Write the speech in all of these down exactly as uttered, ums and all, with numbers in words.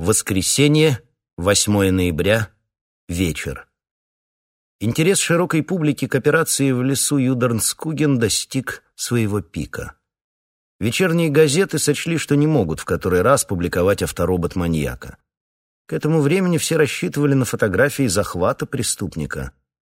Воскресенье, восьмое ноября, вечер. Интерес широкой публики к операции в лесу Юдернскуген достиг своего пика. Вечерние газеты сочли, что не могут в который раз публиковать авторобот маньяка. К этому времени все рассчитывали на фотографии захвата преступника.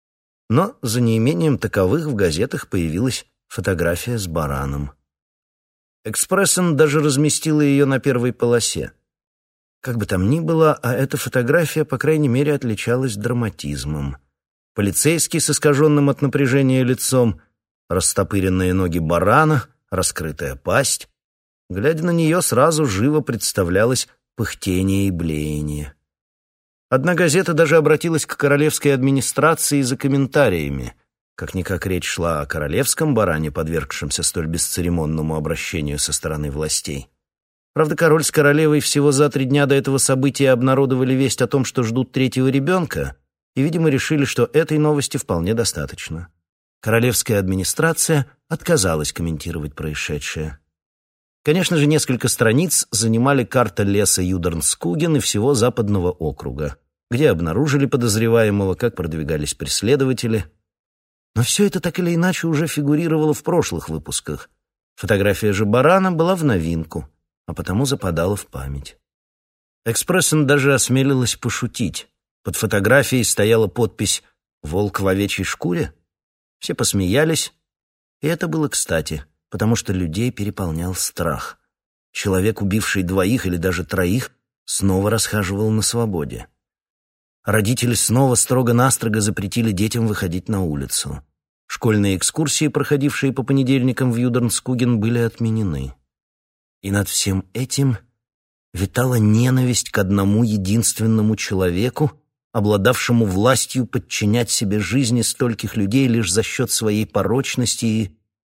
Но за неимением таковых в газетах появилась фотография с бараном. «Экспрессен» даже разместила ее на первой полосе. Как бы там ни было, а эта фотография, по крайней мере, отличалась драматизмом. Полицейский с искаженным от напряжения лицом, растопыренные ноги барана, раскрытая пасть. Глядя на нее, сразу живо представлялось пыхтение и блеяние. Одна газета даже обратилась к королевской администрации за комментариями. Как-никак речь шла о королевском баране, подвергшемся столь бесцеремонному обращению со стороны властей. Правда, король с королевой всего за три дня до этого события обнародовали весть о том, что ждут третьего ребенка, и, видимо, решили, что этой новости вполне достаточно. Королевская администрация отказалась комментировать происшедшее. Конечно же, несколько страниц занимали карта леса Юдернскуген и всего западного округа, где обнаружили подозреваемого, как продвигались преследователи. Но все это так или иначе уже фигурировало в прошлых выпусках. Фотография же барана была в новинку, а потому западала в память. «Экспрессен» даже осмелилась пошутить. Под фотографией стояла подпись «Волк в овечьей шкуре». Все посмеялись, и это было кстати, потому что людей переполнял страх. Человек, убивший двоих или даже троих, снова расхаживал на свободе. Родители снова строго-настрого запретили детям выходить на улицу. Школьные экскурсии, проходившие по понедельникам в Юдернскуген, были отменены. И над всем этим витала ненависть к одному единственному человеку, обладавшему властью подчинять себе жизни стольких людей лишь за счет своей порочности и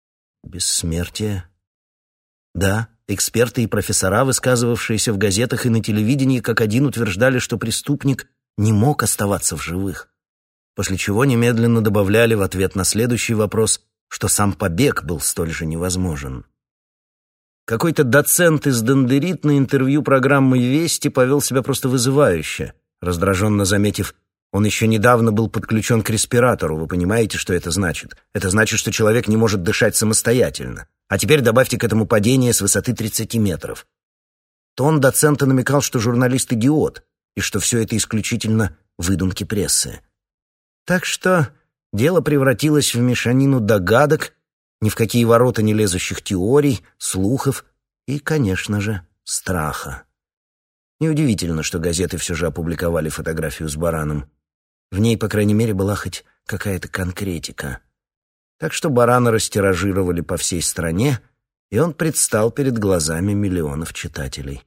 бессмертия. Да, эксперты и профессора, высказывавшиеся в газетах и на телевидении, как один утверждали, что преступник не мог оставаться в живых, после чего немедленно добавляли в ответ на следующий вопрос, что сам побег был столь же невозможен. Какой-то доцент из Дендерит на интервью программы «Вести» повел себя просто вызывающе, раздраженно заметив: «Он еще недавно был подключен к респиратору, вы понимаете, что это значит? Это значит, что человек не может дышать самостоятельно. А теперь добавьте к этому падение с высоты тридцати метров». Тон доцента намекал, что журналист идиот, и что все это исключительно выдумки прессы. Так что дело превратилось в мешанину догадок, ни в какие ворота не лезущих теорий, слухов и, конечно же, страха. Неудивительно, что газеты все же опубликовали фотографию с бараном. В ней, по крайней мере, была хоть какая-то конкретика. Так что барана растиражировали по всей стране, и он предстал перед глазами миллионов читателей.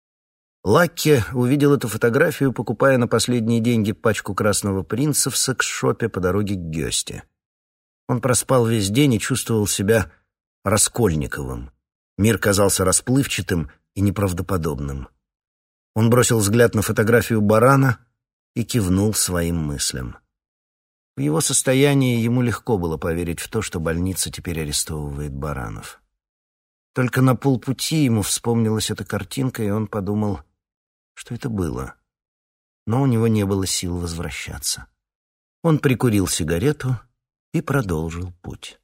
Лакке увидел эту фотографию, покупая на последние деньги пачку «Красного принца» в секс-шопе по дороге к Гёсте. Он проспал весь день и чувствовал себя Раскольниковым. Мир казался расплывчатым и неправдоподобным. Он бросил взгляд на фотографию барана и кивнул своим мыслям. В его состоянии ему легко было поверить в то, что больница теперь арестовывает баранов. Только на полпути ему вспомнилась эта картинка, и он подумал, что это было. Но у него не было сил возвращаться. Он прикурил сигарету и продолжил путь.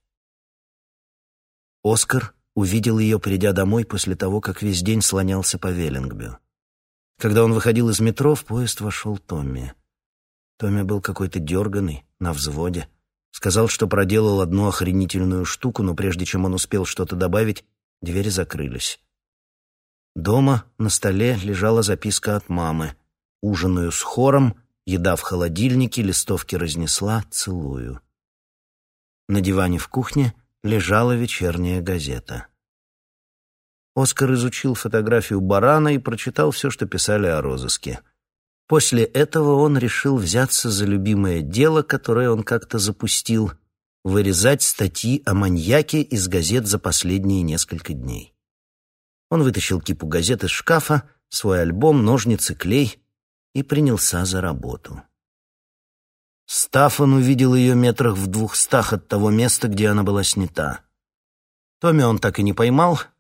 Оскар увидел ее, придя домой после того, как весь день слонялся по Веллингбю. Когда он выходил из метро, в поезд вошел Томми. Томми был какой-то дерганый, на взводе. Сказал, что проделал одну охренительную штуку, но прежде чем он успел что-то добавить, двери закрылись. Дома на столе лежала записка от мамы. «Ужинаю с хором, еда в холодильнике, листовки разнесла, целую». На диване в кухне лежала вечерняя газета. Оскар изучил фотографию барана и прочитал все, что писали о розыске. После этого он решил взяться за любимое дело, которое он как-то запустил — вырезать статьи о маньяке из газет за последние несколько дней. Он вытащил кипу газет из шкафа, свой альбом, ножницы, клей и принялся за работу. Стаффан увидел ее метрах в двухстах от того места, где она была снята. Томми он так и не поймал,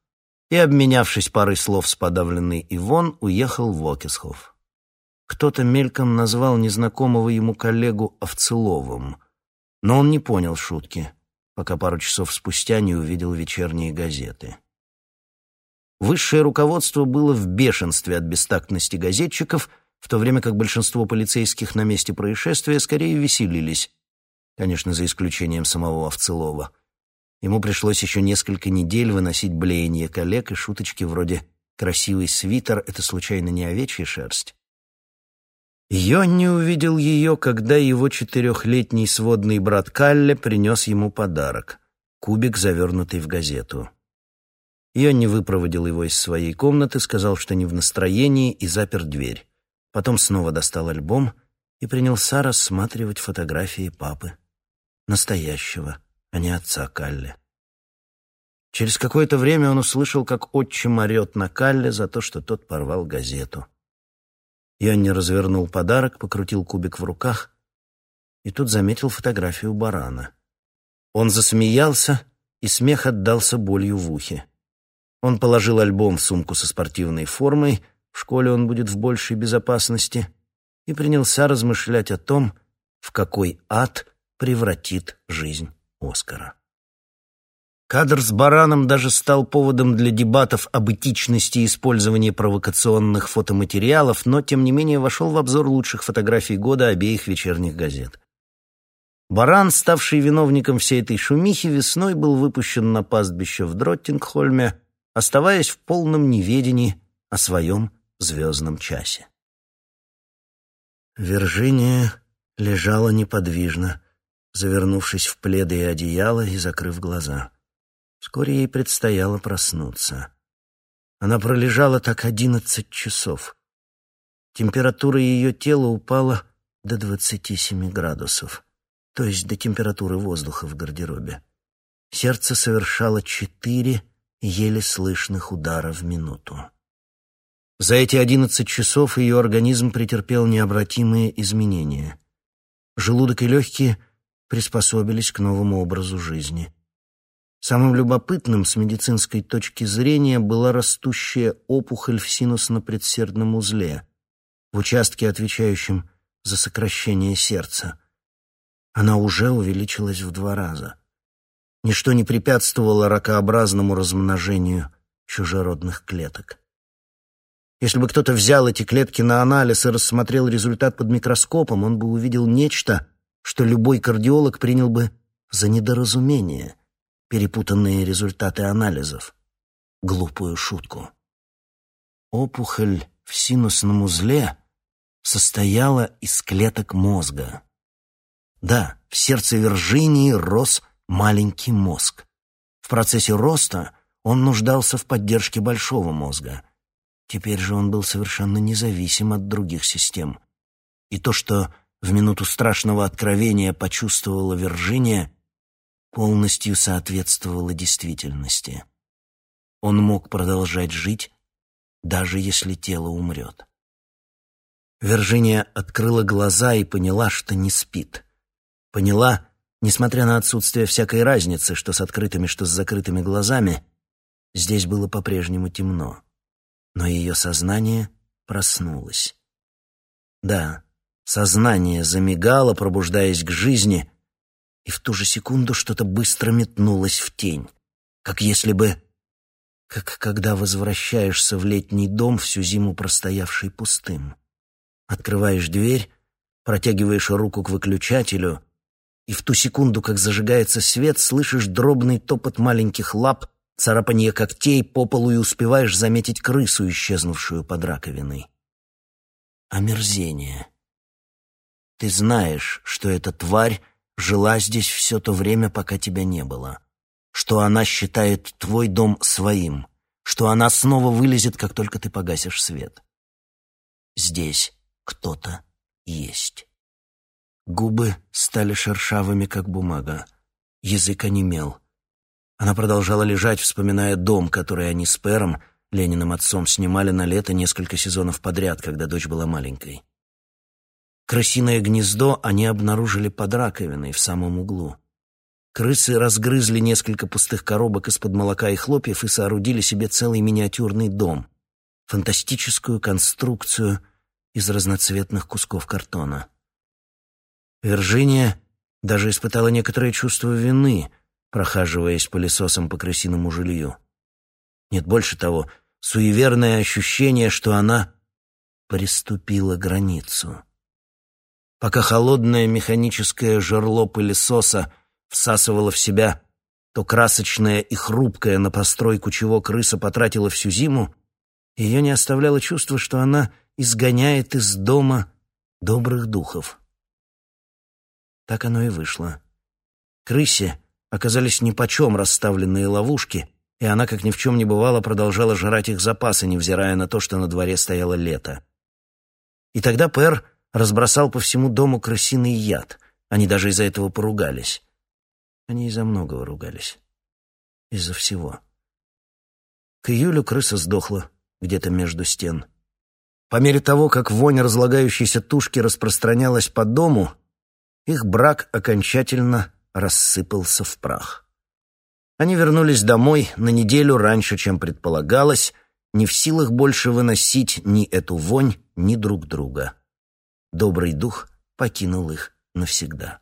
и, обменявшись парой слов с подавленной Ивон, уехал в Окесхоф. Кто-то мельком назвал незнакомого ему коллегу Овцеловым, но он не понял шутки, пока пару часов спустя не увидел вечерние газеты. Высшее руководство было в бешенстве от бестактности газетчиков, в то время как большинство полицейских на месте происшествия скорее веселились, конечно, за исключением самого Овцелова. Ему пришлось еще несколько недель выносить блеяние коллег и шуточки вроде «красивый свитер — это случайно не овечья шерсть?». Йонни увидел ее, когда его четырехлетний сводный брат Калле принес ему подарок — кубик, завернутый в газету. Йонни выпроводил его из своей комнаты, сказал, что не в настроении, и запер дверь. Потом снова достал альбом и принялся рассматривать фотографии папы. Настоящего, а не отца Калле. Через какое-то время он услышал, как отчим орет на Калле за то, что тот порвал газету. Йонни развернул подарок, покрутил кубик в руках и тут заметил фотографию барана. Он засмеялся, и смех отдался болью в ухе. Он положил альбом в сумку со спортивной формой, в школе он будет в большей безопасности, и принялся размышлять о том, в какой ад превратит жизнь Оскара. Кадр с бараном даже стал поводом для дебатов об этичности использования провокационных фотоматериалов, но, тем не менее, вошел в обзор лучших фотографий года обеих вечерних газет. Баран, ставший виновником всей этой шумихи, весной был выпущен на пастбище в Дроттингхольме, оставаясь в полном неведении о своем звездном часе. Виржиния лежала неподвижно, завернувшись в пледы и одеяло и закрыв глаза. Вскоре ей предстояло проснуться. Она пролежала так одиннадцать часов. Температура ее тела упала до двадцати семи градусов, то есть до температуры воздуха в гардеробе. Сердце совершало четыре еле слышных удара в минуту. За эти одиннадцать часов ее организм претерпел необратимые изменения. Желудок и легкие приспособились к новому образу жизни. Самым любопытным с медицинской точки зрения была растущая опухоль в синусно-предсердном узле, в участке, отвечающем за сокращение сердца. Она уже увеличилась в два раза. Ничто не препятствовало ракообразному размножению чужеродных клеток. Если бы кто-то взял эти клетки на анализ и рассмотрел результат под микроскопом, он бы увидел нечто, что любой кардиолог принял бы за недоразумение, перепутанные результаты анализов, глупую шутку. Опухоль в синусном узле состояла из клеток мозга. Да, в сердце Виржинии рос маленький мозг. В процессе роста он нуждался в поддержке большого мозга. Теперь же он был совершенно независим от других систем. И то, что в минуту страшного откровения почувствовала Виржиния, полностью соответствовало действительности. Он мог продолжать жить, даже если тело умрет. Виржиния открыла глаза и поняла, что не спит. Поняла, несмотря на отсутствие всякой разницы, что с открытыми, что с закрытыми глазами, здесь было по-прежнему темно. Но ее сознание проснулось. Да, сознание замигало, пробуждаясь к жизни, и в ту же секунду что-то быстро метнулось в тень, как если бы... как когда возвращаешься в летний дом, всю зиму простоявший пустым. Открываешь дверь, протягиваешь руку к выключателю, и в ту секунду, как зажигается свет, слышишь дробный топот маленьких лап, царапанье когтей по полу и успеваешь заметить крысу, исчезнувшую под раковиной. Омерзение. Ты знаешь, что эта тварь жила здесь все то время, пока тебя не было, что она считает твой дом своим, что она снова вылезет, как только ты погасишь свет. Здесь кто-то есть. Губы стали шершавыми, как бумага. Язык онемел. Она продолжала лежать, вспоминая дом, который они с Пером, Лениным отцом, снимали на лето несколько сезонов подряд, когда дочь была маленькой. Крысиное гнездо они обнаружили под раковиной в самом углу. Крысы разгрызли несколько пустых коробок из-под молока и хлопьев и соорудили себе целый миниатюрный дом, фантастическую конструкцию из разноцветных кусков картона. Вирджиния даже испытала некоторое чувство вины, прохаживаясь пылесосом по крысиному жилью. Нет, больше того, суеверное ощущение, что она приступила границу. Пока холодное механическое жерло пылесоса всасывало в себя то красочное и хрупкое, на постройку чего крыса потратила всю зиму, ее не оставляло чувство, что она изгоняет из дома добрых духов. Так оно и вышло. Крысе оказались нипочем расставленные ловушки, и она, как ни в чем не бывало, продолжала жрать их запасы, невзирая на то, что на дворе стояло лето. И тогда Пэр разбросал по всему дому крысиный яд. Они даже из-за этого поругались. Они из-за многого ругались. Из-за всего. К июлю крыса сдохла где-то между стен. По мере того, как вонь разлагающейся тушки распространялась по дому, их брак окончательно рассыпался в прах. Они вернулись домой на неделю раньше, чем предполагалось, не в силах больше выносить ни эту вонь, ни друг друга. Добрый дух покинул их навсегда.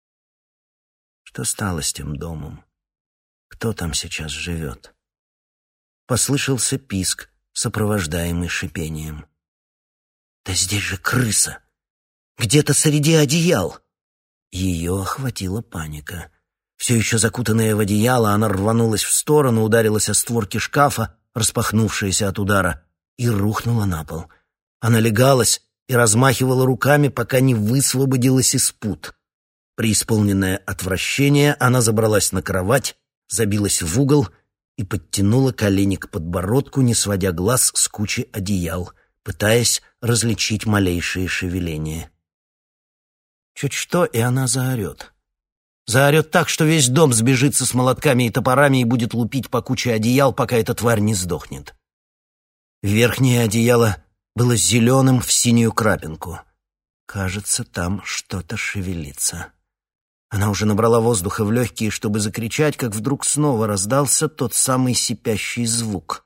Что стало с тем домом? Кто там сейчас живет? Послышался писк, сопровождаемый шипением. «Да здесь же крыса! Где-то среди одеял!» Ее охватила паника. Все еще закутанная в одеяло, она рванулась в сторону, ударилась о створки шкафа, распахнувшиеся от удара, и рухнула на пол. Она легалась и размахивала руками, пока не высвободилась из пут. Преисполненное отвращение, она забралась на кровать, забилась в угол и подтянула колени к подбородку, не сводя глаз с кучи одеял, пытаясь различить малейшие шевеления. Чуть что, и она заорет. Заорет так, что весь дом сбежится с молотками и топорами и будет лупить по куче одеял, пока эта тварь не сдохнет. Верхнее одеяло было зеленым в синюю крапинку. Кажется, там что-то шевелится. Она уже набрала воздуха в легкие, чтобы закричать, как вдруг снова раздался тот самый сипящий звук.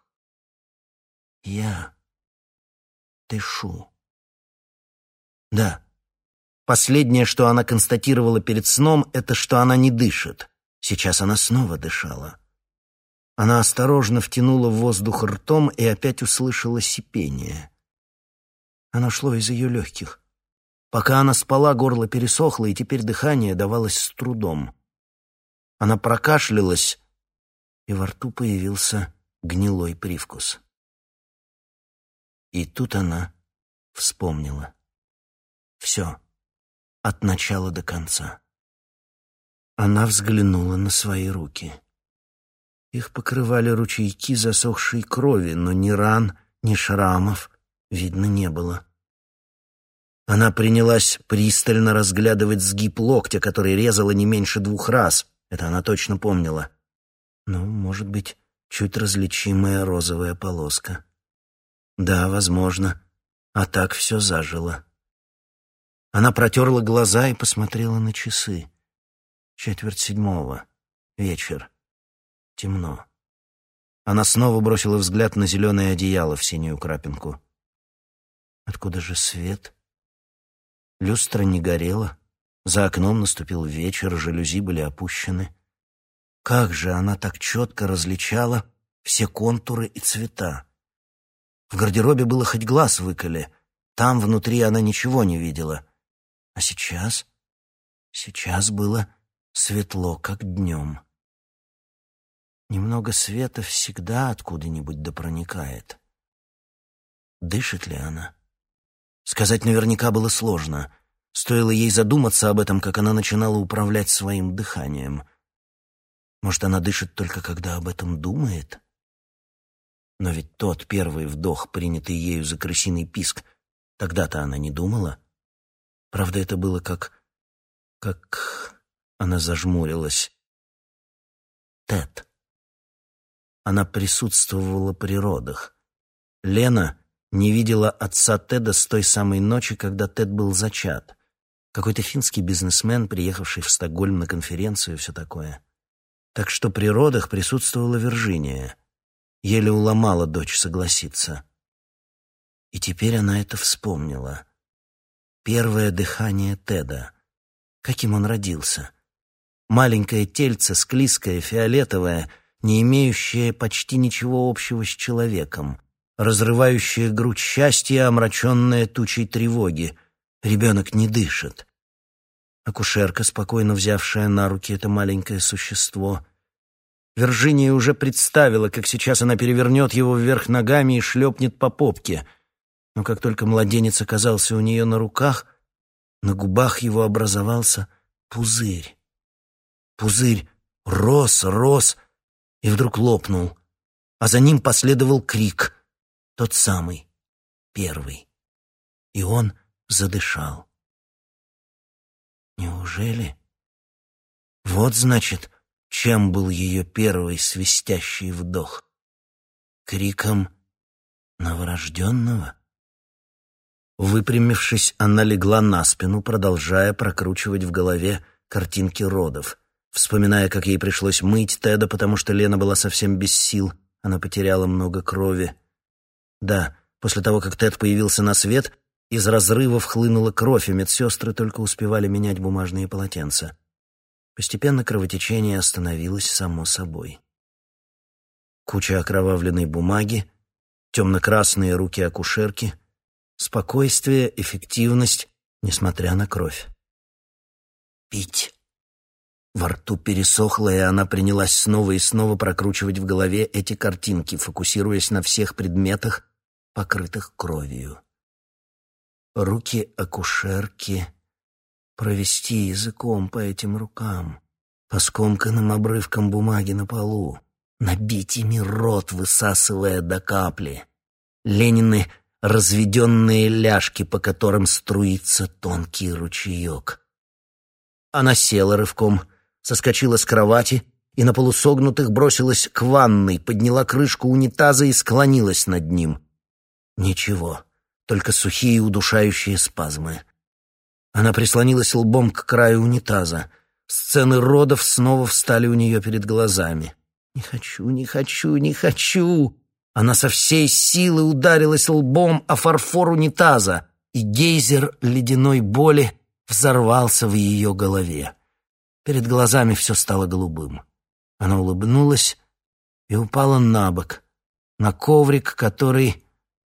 Я дышу. Да. Последнее, что она констатировала перед сном, это что она не дышит. Сейчас она снова дышала. Она осторожно втянула воздух ртом и опять услышала сипение. Оно шло из ее легких. Пока она спала, горло пересохло, и теперь дыхание давалось с трудом. Она прокашлялась, и во рту появился гнилой привкус. И тут она вспомнила. Все. От начала до конца. Она взглянула на свои руки. Их покрывали ручейки засохшей крови, но ни ран, ни шрамов видно не было. Она принялась пристально разглядывать сгиб локтя, который резала не меньше двух раз. Это она точно помнила. Ну, может быть, чуть различимая розовая полоска. Да, возможно. А так все зажило. Она протерла глаза и посмотрела на часы. Четверть седьмого. Вечер. Темно. Она снова бросила взгляд на зеленое одеяло в синюю крапинку. Откуда же свет? Люстра не горела. За окном наступил вечер, жалюзи были опущены. Как же она так четко различала все контуры и цвета? В гардеробе было хоть глаз выколи. Там внутри она ничего не видела. А сейчас? Сейчас было светло, как днем. Немного света всегда откуда-нибудь да проникает. Дышит ли она? Сказать наверняка было сложно. Стоило ей задуматься об этом, как она начинала управлять своим дыханием. Может, она дышит только когда об этом думает? Но ведь тот первый вдох, принятый ею за крысиный писк, тогда-то она не думала. Правда, это было как... как... Она зажмурилась. Тед. Она присутствовала при родах. Лена не видела отца Теда с той самой ночи, когда Тед был зачат. Какой-то финский бизнесмен, приехавший в Стокгольм на конференцию и все такое. Так что при родах присутствовала Виржиния. Еле уломала дочь согласиться. И теперь она это вспомнила. Первое дыхание Теда. Каким он родился. Маленькое тельце, склизкое, фиолетовое, не имеющее почти ничего общего с человеком, разрывающее грудь счастья, омраченное тучей тревоги. Ребенок не дышит. Акушерка, спокойно взявшая на руки это маленькое существо. Виржиния уже представила, как сейчас она перевернет его вверх ногами и шлепнет по попке. Но как только младенец оказался у нее на руках, на губах его образовался пузырь. Пузырь рос, рос и вдруг лопнул, а за ним последовал крик, тот самый, первый. И он задышал. Неужели? Вот, значит, чем был ее первый свистящий вдох. Криком новорожденного? Выпрямившись, она легла на спину, продолжая прокручивать в голове картинки родов, вспоминая, как ей пришлось мыть Теда, потому что Лена была совсем без сил, она потеряла много крови. Да, после того, как Тед появился на свет, из разрывов хлынула кровь, и медсестры только успевали менять бумажные полотенца. Постепенно кровотечение остановилось само собой. Куча окровавленной бумаги, темно-красные руки акушерки, спокойствие, эффективность, несмотря на кровь. Пить. Во рту пересохло, и она принялась снова и снова прокручивать в голове эти картинки, фокусируясь на всех предметах, покрытых кровью. Руки акушерки, провести языком по этим рукам, по скомканным обрывкам бумаги на полу, набить ими рот, высасывая до капли. Ленины разведенные ляжки, по которым струится тонкий ручеек. Она села рывком, соскочила с кровати и на полусогнутых бросилась к ванной, подняла крышку унитаза и склонилась над ним. Ничего, только сухие удушающие спазмы. Она прислонилась лбом к краю унитаза. Сцены родов снова встали у нее перед глазами. «Не хочу, не хочу, не хочу!» Она со всей силы ударилась лбом о фарфор унитаза, и гейзер ледяной боли взорвался в ее голове. Перед глазами все стало голубым. Она улыбнулась и упала на бок, на коврик, который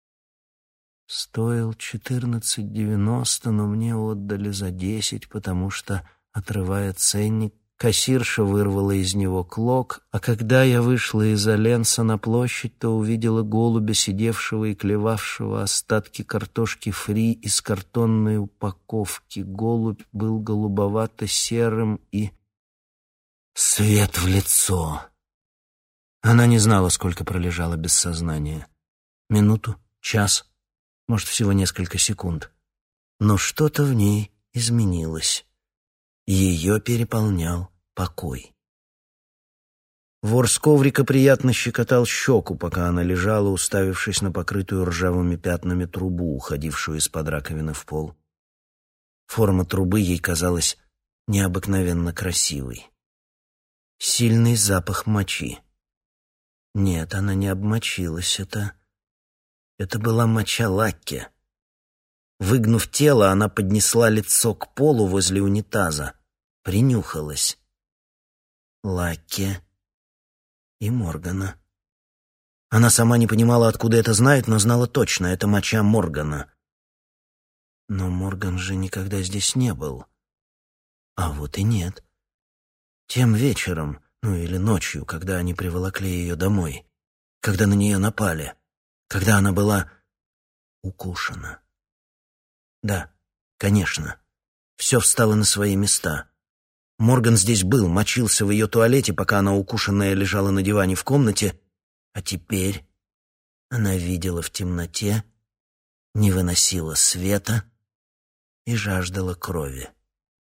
стоил четырнадцать девяносто, но мне отдали за десять, потому что, отрывая ценник, кассирша вырвала из него клок, а когда я вышла из Аленса на площадь, то увидела голубя, сидевшего и клевавшего остатки картошки фри из картонной упаковки. Голубь был голубовато-серым и... свет в лицо. Она не знала, сколько пролежала без сознания. Минуту, час, может, всего несколько секунд. Но что-то в ней изменилось. Ее переполнял покой. Вор с коврика приятно щекотал щеку, пока она лежала, уставившись на покрытую ржавыми пятнами трубу, уходившую из-под раковины в пол. Форма трубы ей казалась необыкновенно красивой. Сильный запах мочи. Нет, она не обмочилась, это... это была моча Лакки. Выгнув тело, она поднесла лицо к полу возле унитаза, принюхалась. Лакки и Моргана. Она сама не понимала, откуда это знает, но знала точно, это моча Моргана. Но Морган же никогда здесь не был. А вот и нет. Тем вечером, ну или ночью, когда они приволокли ее домой, когда на нее напали, когда она была укушена. Да, конечно, все встало на свои места. Морган здесь был, мочился в ее туалете, пока она укушенная лежала на диване в комнате, а теперь она видела в темноте, не выносила света и жаждала крови.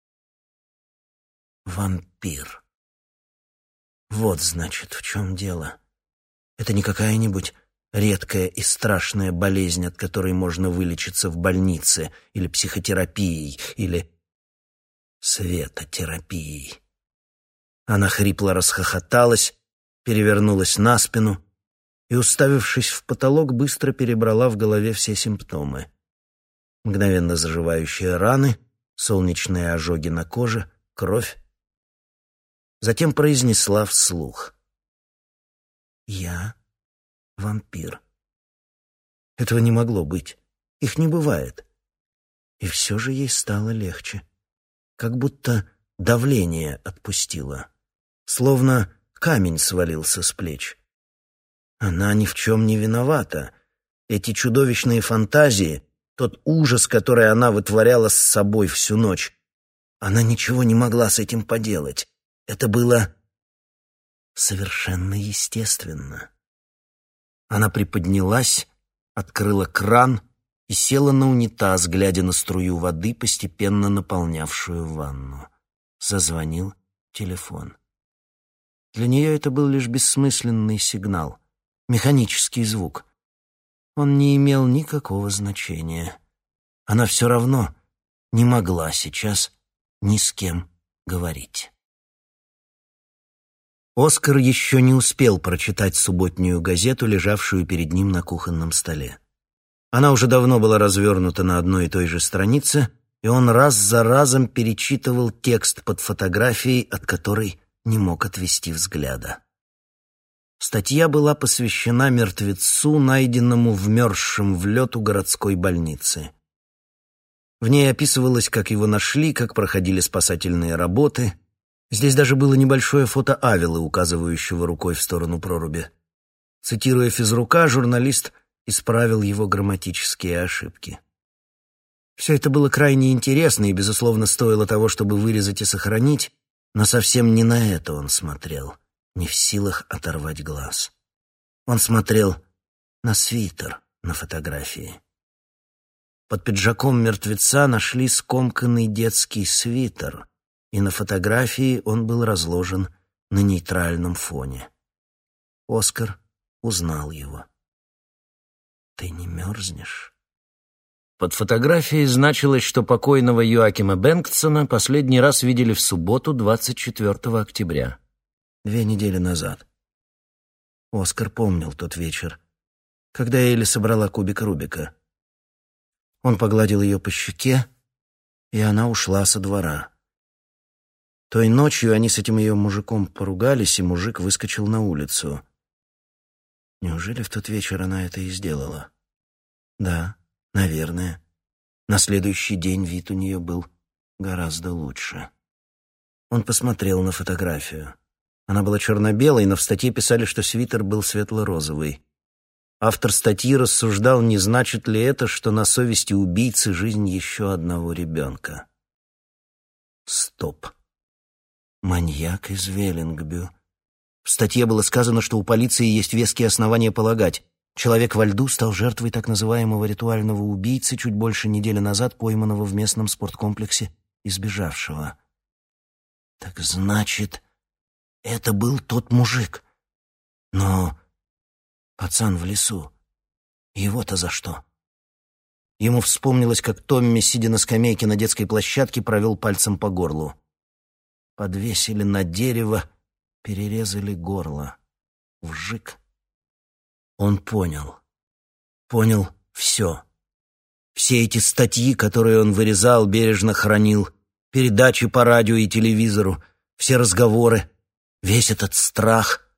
Вампир. Вот, значит, в чем дело. Это не какая-нибудь редкая и страшная болезнь, от которой можно вылечиться в больнице, или психотерапией, или... светотерапией. Она хрипло расхохоталась, перевернулась на спину и, уставившись в потолок, быстро перебрала в голове все симптомы. Мгновенно заживающие раны, солнечные ожоги на коже, кровь. Затем произнесла вслух: «Я вампир». Этого не могло быть. Их не бывает. И все же ей стало легче. Как будто давление отпустило. Словно камень свалился с плеч. Она ни в чем не виновата. Эти чудовищные фантазии, тот ужас, который она вытворяла с собой всю ночь, она ничего не могла с этим поделать. Это было совершенно естественно. Она приподнялась, открыла кран и села на унитаз, глядя на струю воды, постепенно наполнявшую ванну. Зазвонил телефон. Для нее это был лишь бессмысленный сигнал, механический звук. Он не имел никакого значения. Она все равно не могла сейчас ни с кем говорить. Оскар еще не успел прочитать субботнюю газету, лежавшую перед ним на кухонном столе. Она уже давно была развернута на одной и той же странице, и он раз за разом перечитывал текст под фотографией, от которой не мог отвести взгляда. Статья была посвящена мертвецу, найденному вмерзшим в лед у городской больницы. В ней описывалось, как его нашли, как проходили спасательные работы. Здесь даже было небольшое фото Авелы, указывающего рукой в сторону проруби. Цитируя физрука, журналист исправил его грамматические ошибки. Все это было крайне интересно и, безусловно, стоило того, чтобы вырезать и сохранить, но совсем не на это он смотрел, не в силах оторвать глаз. Он смотрел на свитер на фотографии. Под пиджаком мертвеца нашли скомканный детский свитер, и на фотографии он был разложен на нейтральном фоне. Оскар узнал его. «Ты не мерзнешь?» Под фотографией значилось, что покойного Йоакима Бенгтсона последний раз видели в субботу, двадцать четвёртого октября. Две недели назад. Оскар помнил тот вечер, когда Элли собрала кубик Рубика. Он погладил ее по щеке, и она ушла со двора. Той ночью они с этим ее мужиком поругались, и мужик выскочил на улицу. Неужели в тот вечер она это и сделала? Да, наверное. На следующий день вид у нее был гораздо лучше. Он посмотрел на фотографию. Она была черно-белой, но в статье писали, что свитер был светло-розовый. Автор статьи рассуждал, не значит ли это, что на совести убийцы жизнь еще одного ребенка. Стоп. Маньяк из Веллингбю. В статье было сказано, что у полиции есть веские основания полагать, человек во льду стал жертвой так называемого ритуального убийцы, чуть больше недели назад пойманного в местном спорткомплексе и сбежавшего. Так значит, это был тот мужик. Но пацан в лесу. Его-то за что? Ему вспомнилось, как Томми, сидя на скамейке на детской площадке, провел пальцем по горлу. Подвесили на дерево, перерезали горло. Вжик. Он понял. Понял все. Все эти статьи, которые он вырезал, бережно хранил, передачи по радио и телевизору, все разговоры, весь этот страх.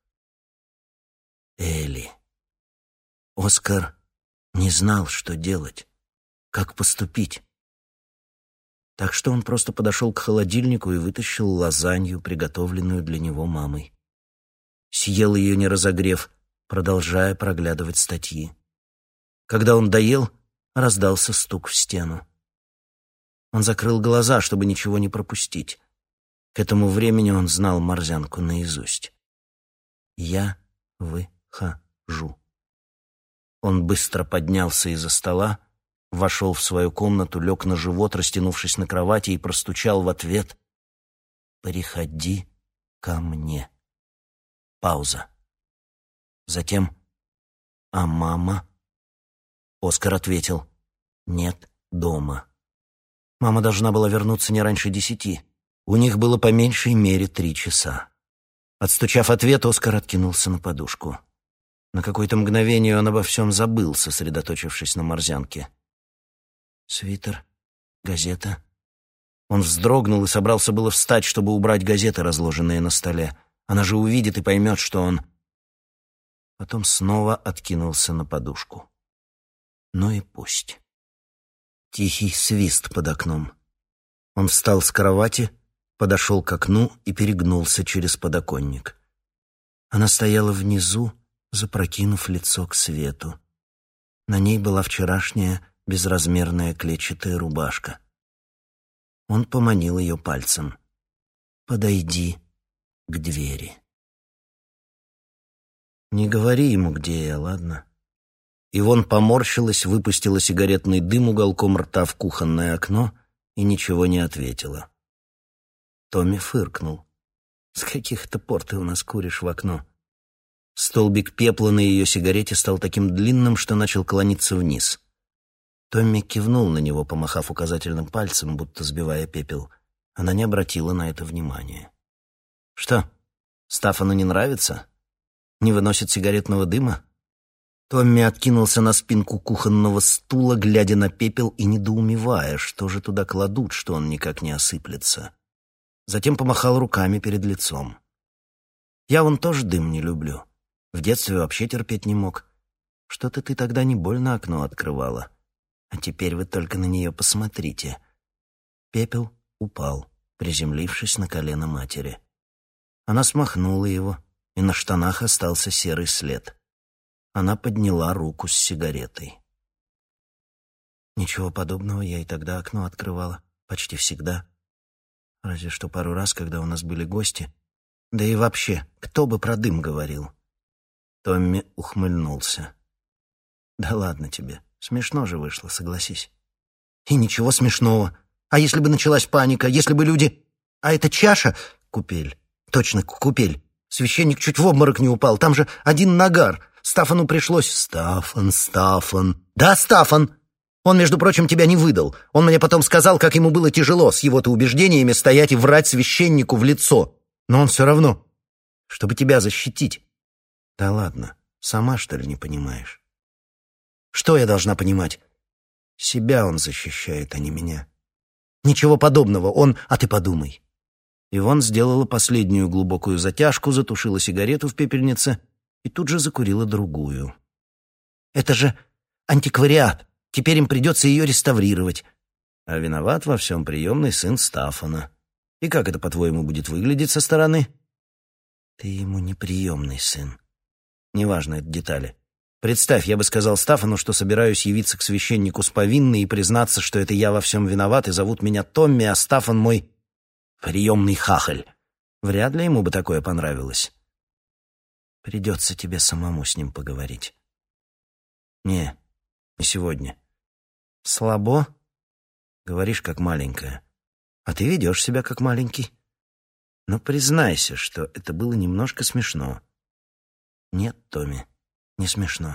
Элли. Оскар не знал, что делать, как поступить. Так что он просто подошел к холодильнику и вытащил лазанью, приготовленную для него мамой. Съел ее, не разогрев, продолжая проглядывать статьи. Когда он доел, раздался стук в стену. Он закрыл глаза, чтобы ничего не пропустить. К этому времени он знал морзянку наизусть. «Я выхожу». Он быстро поднялся из-за стола, вошел в свою комнату, лег на живот, растянувшись на кровати, и простучал в ответ: «Приходи ко мне». Пауза. Затем: «А мама?» Оскар ответил: «Нет дома». Мама должна была вернуться не раньше десяти. У них было по меньшей мере три часа. Отстучав ответ, Оскар откинулся на подушку. На какое-то мгновение он обо всем забыл, сосредоточившись на морзянке. Свитер, газета. Он вздрогнул и собрался было встать, чтобы убрать газеты, разложенные на столе. Она же увидит и поймет, что он... Потом снова откинулся на подушку. Ну и пусть. Тихий свист под окном. Он встал с кровати, подошел к окну и перегнулся через подоконник. Она стояла внизу, запрокинув лицо к свету. На ней была вчерашняя безразмерная клетчатая рубашка. Он поманил ее пальцем. «Подойди к двери». «Не говори ему, где я, ладно?» Ивон поморщилась, выпустила сигаретный дым уголком рта в кухонное окно и ничего не ответила. Томми фыркнул. «С каких-то пор ты у нас куришь в окно?» Столбик пепла на ее сигарете стал таким длинным, что начал клониться вниз. Томми кивнул на него, помахав указательным пальцем, будто сбивая пепел. Она не обратила на это внимания. «Что, Стаффану не нравится? Не выносит сигаретного дыма?» Томми откинулся на спинку кухонного стула, глядя на пепел и недоумевая, что же туда кладут, что он никак не осыплется. Затем помахал руками перед лицом. «Я вон тоже дым не люблю. В детстве вообще терпеть не мог. Что-то ты тогда не больно окно открывала. А теперь вы только на нее посмотрите». Пепел упал, приземлившись на колено матери. Она смахнула его, и на штанах остался серый след. Она подняла руку с сигаретой. «Ничего подобного, я и тогда окно открывала. Почти всегда. Разве что пару раз, когда у нас были гости. Да и вообще, кто бы про дым говорил?» Томми ухмыльнулся. «Да ладно тебе. Смешно же вышло, согласись». «И ничего смешного. А если бы началась паника, если бы люди... А эта чаша...» «Купель. Точно, купель. Священник чуть в обморок не упал. Там же один нагар. Стаффану пришлось...» «Стаффан, Стаффан...» «Да, Стаффан! Он, между прочим, тебя не выдал. Он мне потом сказал, как ему было тяжело с его-то убеждениями стоять и врать священнику в лицо. Но он все равно... Чтобы тебя защитить...» «Да ладно. Сама, что ли, не понимаешь?» «Что я должна понимать?» «Себя он защищает, а не меня». «Ничего подобного. Он... А ты подумай». Ивон сделала последнюю глубокую затяжку, затушила сигарету в пепельнице и тут же закурила другую. «Это же антиквариат. Теперь им придется ее реставрировать». «А виноват во всем приемный сын Стаффана. И как это, по-твоему, будет выглядеть со стороны?» «Ты ему не приемный сын. Неважно, это детали. Представь, я бы сказал Стаффану, что собираюсь явиться к священнику с повинной и признаться, что это я во всем виноват, и зовут меня Томми, а Стаффан мой приемный хахаль. Вряд ли ему бы такое понравилось. Придется тебе самому с ним поговорить». «Не, не сегодня». «Слабо?» «Говоришь, как маленькая. А ты ведешь себя, как маленький. Но признайся, что это было немножко смешно». «Нет, Томми, не смешно».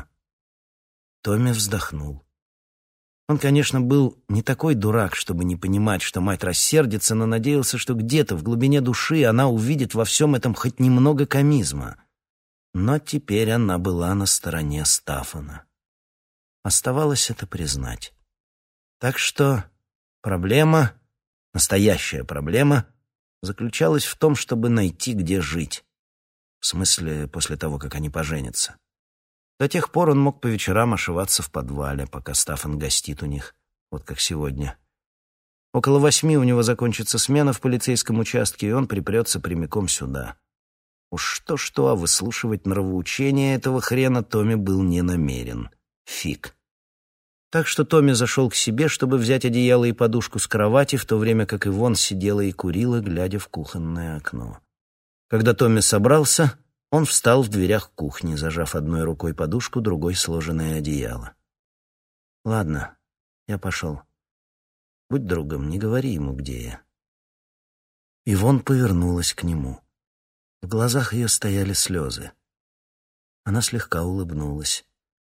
Томми вздохнул. Он, конечно, был не такой дурак, чтобы не понимать, что мать рассердится, но надеялся, что где-то в глубине души она увидит во всем этом хоть немного комизма. Но теперь она была на стороне Стаффана. Оставалось это признать. Так что проблема, настоящая проблема, заключалась в том, чтобы найти, где жить. В смысле, после того, как они поженятся. До тех пор он мог по вечерам ошиваться в подвале, пока Стаффан гостит у них, вот как сегодня. Около восьми у него закончится смена в полицейском участке, и он припрется прямиком сюда. Уж что-что, а выслушивать нравоучения этого хрена Томми был не намерен. Фиг. Так что Томми зашел к себе, чтобы взять одеяло и подушку с кровати, в то время как Ивон сидела и курила, глядя в кухонное окно. Когда Томми собрался, он встал в дверях кухни, зажав одной рукой подушку, другой сложенное одеяло. «Ладно, я пошел. Будь другом, не говори ему, где я». Ивон повернулась к нему. В глазах ее стояли слезы. Она слегка улыбнулась.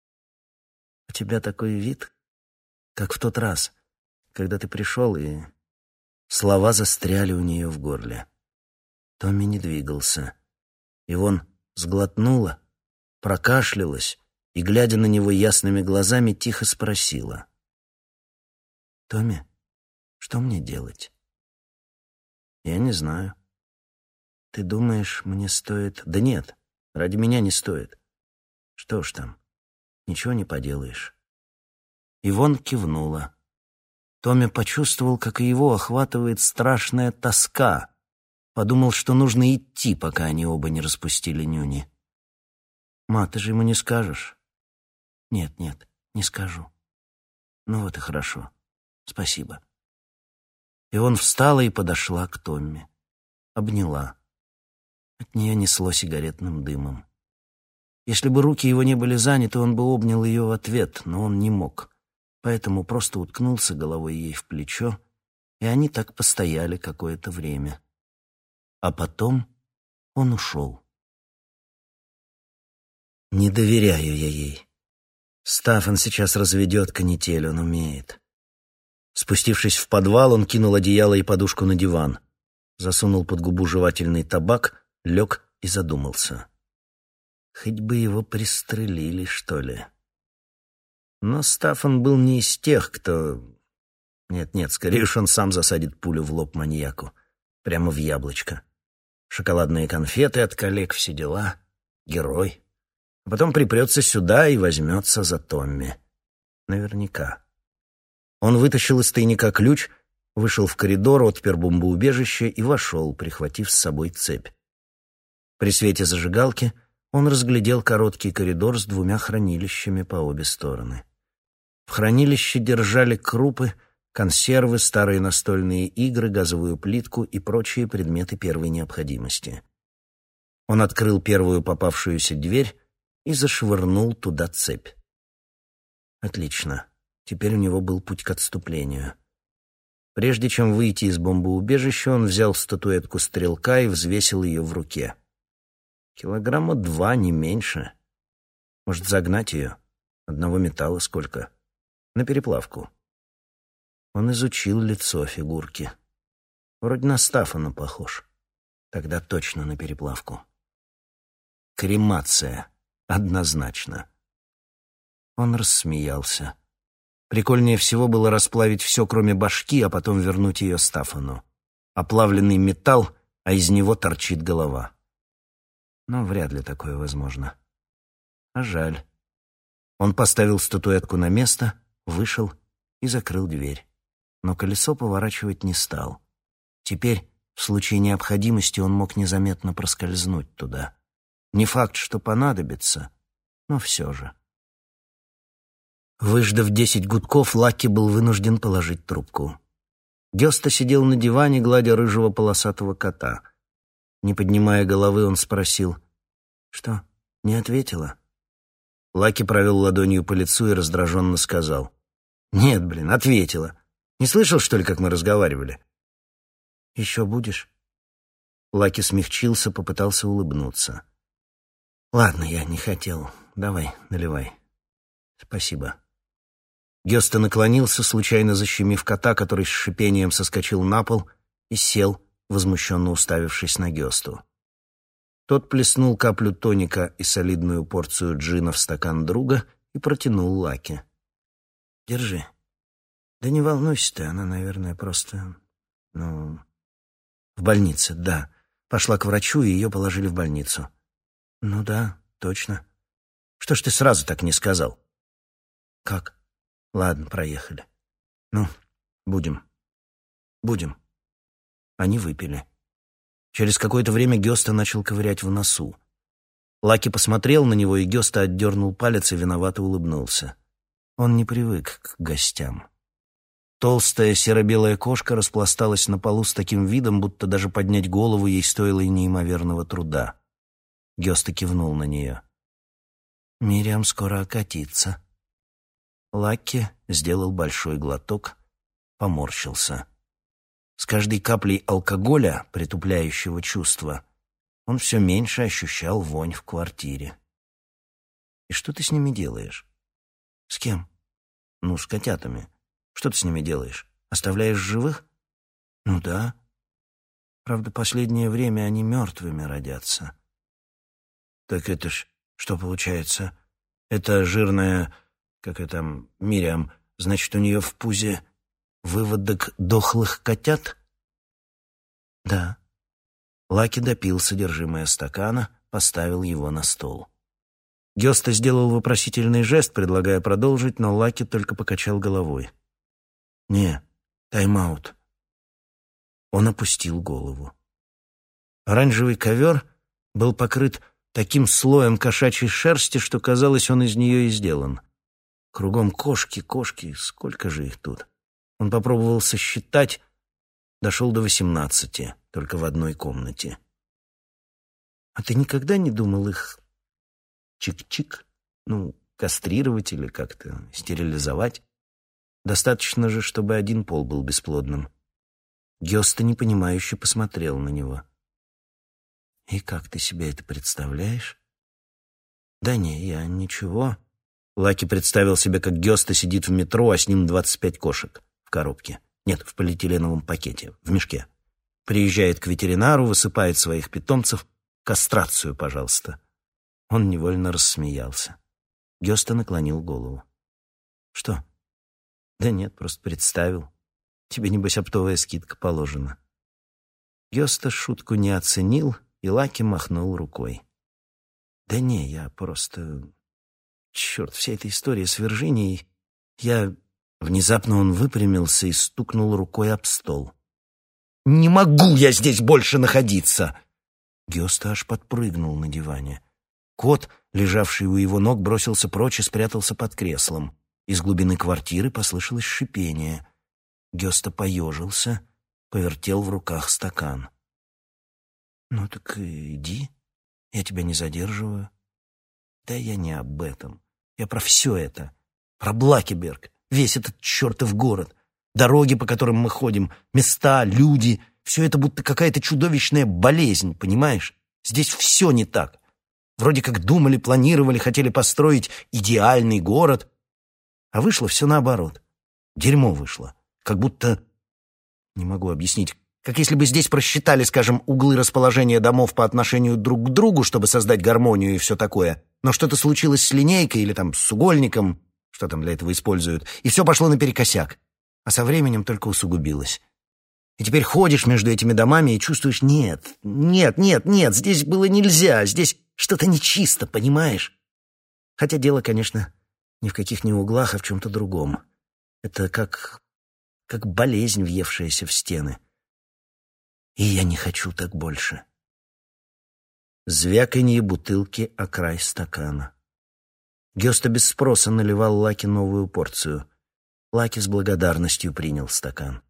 «У тебя такой вид, как в тот раз, когда ты пришел и Слова застряли у нее в горле. Томми не двигался. Ивон сглотнула, прокашлялась и, глядя на него ясными глазами, тихо спросила: «Томми, что мне делать?» «Я не знаю». «Ты думаешь, мне стоит...» «Да нет, ради меня не стоит». «Что ж там, ничего не поделаешь». Ивон кивнула. Томми почувствовал, как и его охватывает страшная тоска. Подумал, что нужно идти, пока они оба не распустили нюни. «Ма, ты же ему не скажешь?» «Нет, нет, не скажу». «Ну вот и хорошо. Спасибо». Ивон встала и подошла к Томми. Обняла. От нее несло сигаретным дымом. Если бы руки его не были заняты, он бы обнял ее в ответ, но он не мог. Поэтому просто уткнулся головой ей в плечо, и они так постояли какое-то время. А потом он ушел. Не доверяю я ей. Стаффан сейчас разведет канитель, он умеет. Спустившись в подвал, он кинул одеяло и подушку на диван, засунул под губу жевательный табак, лег и задумался. Хоть бы его пристрелили, что ли. Но Стаффан был не из тех, кто... Нет-нет, скорее уж он сам засадит пулю в лоб маньяку. Прямо в яблочко. Шоколадные конфеты от коллег, все дела. Герой. А потом припрется сюда и возьмется за Томми. Наверняка. Он вытащил из тайника ключ, вышел в коридор, отпер бомбоубежище и вошел, прихватив с собой цепь. При свете зажигалки он разглядел короткий коридор с двумя хранилищами по обе стороны. В хранилище держали крупы, консервы, старые настольные игры, газовую плитку и прочие предметы первой необходимости. Он открыл первую попавшуюся дверь и зашвырнул туда цепь. Отлично. Теперь у него был путь к отступлению. Прежде чем выйти из бомбоубежища, он взял статуэтку стрелка и взвесил ее в руке. Килограмма два, не меньше. Может, загнать ее? Одного металла сколько? На переплавку. Он изучил лицо фигурки. Вроде на Стаффана похож. Тогда точно на переплавку. Кремация. Однозначно. Он рассмеялся. Прикольнее всего было расплавить все, кроме башки, а потом вернуть ее Стаффану. Оплавленный металл, а из него торчит голова. Но вряд ли такое возможно. А жаль. Он поставил статуэтку на место, вышел и закрыл дверь. Но колесо поворачивать не стал. Теперь, в случае необходимости, он мог незаметно проскользнуть туда. Не факт, что понадобится, но все же. Выждав десять гудков, Лаки был вынужден положить трубку. Гёста сидел на диване, гладя рыжего полосатого кота. Не поднимая головы, он спросил: «Что, не ответила?» Лаки провел ладонью по лицу и раздраженно сказал: «Нет, блин, ответила. Не слышал, что ли, как мы разговаривали?» «Еще будешь?» Лаки смягчился, попытался улыбнуться. «Ладно, я не хотел. Давай, наливай. Спасибо». Гёста наклонился, случайно защемив кота, который с шипением соскочил на пол и сел, возмущенно уставившись на Гёсту. Тот плеснул каплю тоника и солидную порцию джина в стакан друга и протянул Лаки. «Держи. Да не волнуйся ты, она, наверное, просто... Ну... В больнице, да. Пошла к врачу, и ее положили в больницу». «Ну да, точно. Что ж ты сразу так не сказал?» «Как? Ладно, проехали. Ну, будем. Будем». Они выпили. Через какое-то время Гёста начал ковырять в носу. Лаки посмотрел на него, и Гёста отдернул палец и виновато улыбнулся. Он не привык к гостям. Толстая серо-белая кошка распласталась на полу с таким видом, будто даже поднять голову ей стоило и неимоверного труда. Гёста кивнул на нее. «Мириам скоро окатится». Лаки сделал большой глоток, поморщился. С каждой каплей алкоголя, притупляющего чувства, он все меньше ощущал вонь в квартире. «И что ты с ними делаешь?» «С кем?» «Ну, с котятами. Что ты с ними делаешь? Оставляешь живых?» Ну да. Правда, последнее время они мертвыми родятся. Так это ж что получается? Это жирная, как это там, Мириам, значит, у нее в пузе выводок дохлых котят? Да. Лаки допил содержимое стакана, поставил его на стол. Гёста сделал вопросительный жест, предлагая продолжить, но Лаки только покачал головой. «Не, тайм-аут». Он опустил голову. Оранжевый ковер был покрыт таким слоем кошачьей шерсти, что казалось, он из нее и сделан. Кругом кошки, кошки, сколько же их тут? Он попробовал сосчитать, дошел до восемнадцати, только в одной комнате. А ты никогда не думал их чик-чик, ну, кастрировать или как-то стерилизовать? Достаточно же, чтобы один пол был бесплодным. Гёста непонимающе посмотрел на него. «И как ты себе это представляешь?» «Да не, я ничего». Лаки представил себе, как Гёста сидит в метро, а с ним двадцать пять кошек в коробке. Нет, в полиэтиленовом пакете, в мешке. Приезжает к ветеринару, высыпает своих питомцев. «Кастрацию, пожалуйста». Он невольно рассмеялся. Гёста наклонил голову. «Что?» «Да нет, просто представил. Тебе, небось, оптовая скидка положена». Гёста шутку не оценил, и Лаки махнул рукой. «Да не, я просто... Черт, вся эта история с Виржинией... Я...» Внезапно он выпрямился и стукнул рукой об стол. «Не могу я здесь больше находиться!» Гёста аж подпрыгнул на диване. Кот, лежавший у его ног, бросился прочь и спрятался под креслом. Из глубины квартиры послышалось шипение. Гёста поежился, повертел в руках стакан. «Ну так иди, я тебя не задерживаю». «Да я не об этом. Я про все это. Про Блакеберг, весь этот чертов город, дороги, по которым мы ходим, места, люди. Все это будто какая-то чудовищная болезнь, понимаешь? Здесь все не так. Вроде как думали, планировали, хотели построить идеальный город, а вышло все наоборот. Дерьмо вышло. Как будто... Не могу объяснить. Как если бы здесь просчитали, скажем, углы расположения домов по отношению друг к другу, чтобы создать гармонию и все такое. Но что-то случилось с линейкой или там с угольником, что там для этого используют, и все пошло наперекосяк. А со временем только усугубилось. И теперь ходишь между этими домами и чувствуешь: нет, нет, нет, нет, здесь было нельзя, здесь что-то нечисто, понимаешь? Хотя дело, конечно, ни в каких не углах, а в чем-то другом. Это как... как болезнь, въевшаяся в стены. И я не хочу так больше. Звяканье бутылки о край стакана. Гёста без спроса наливал Лаки новую порцию. Лаки с благодарностью принял стакан.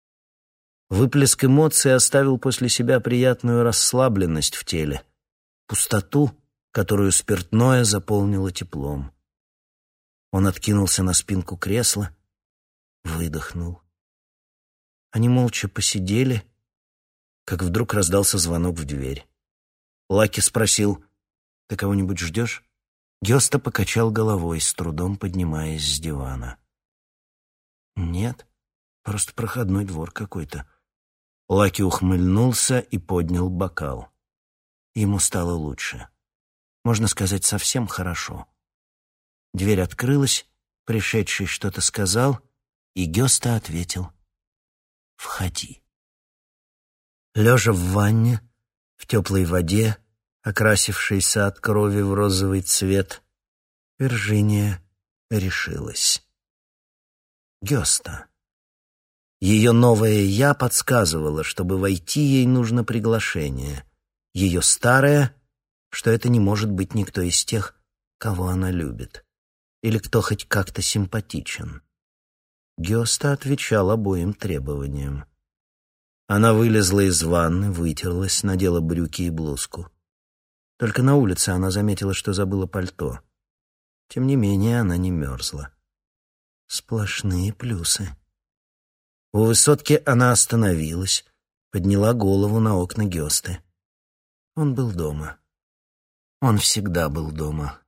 Выплеск эмоций оставил после себя приятную расслабленность в теле, пустоту, которую спиртное заполнило теплом. Он откинулся на спинку кресла, выдохнул. Они молча посидели, как вдруг раздался звонок в дверь. Лаки спросил: «Ты кого-нибудь ждешь?» Гёста покачал головой, с трудом поднимаясь с дивана. «Нет, просто проходной двор какой-то». Лаки ухмыльнулся и поднял бокал. Ему стало лучше. Можно сказать, совсем хорошо. Дверь открылась, пришедший что-то сказал, и Гёста ответил: «Входи». Лежа в ванне, в теплой воде, окрасившейся от крови в розовый цвет, Виржиния решилась. Гёста. Ее новое «я» подсказывало, чтобы войти ей нужно приглашение. Ее старое, что это не может быть никто из тех, кого она любит, или кто хоть как-то симпатичен. Гёста отвечал обоим требованиям. Она вылезла из ванны, вытерлась, надела брюки и блузку. Только на улице она заметила, что забыла пальто. Тем не менее, она не мерзла. Сплошные плюсы. У высотки она остановилась, подняла голову на окна Гёсты. Он был дома. Он всегда был дома.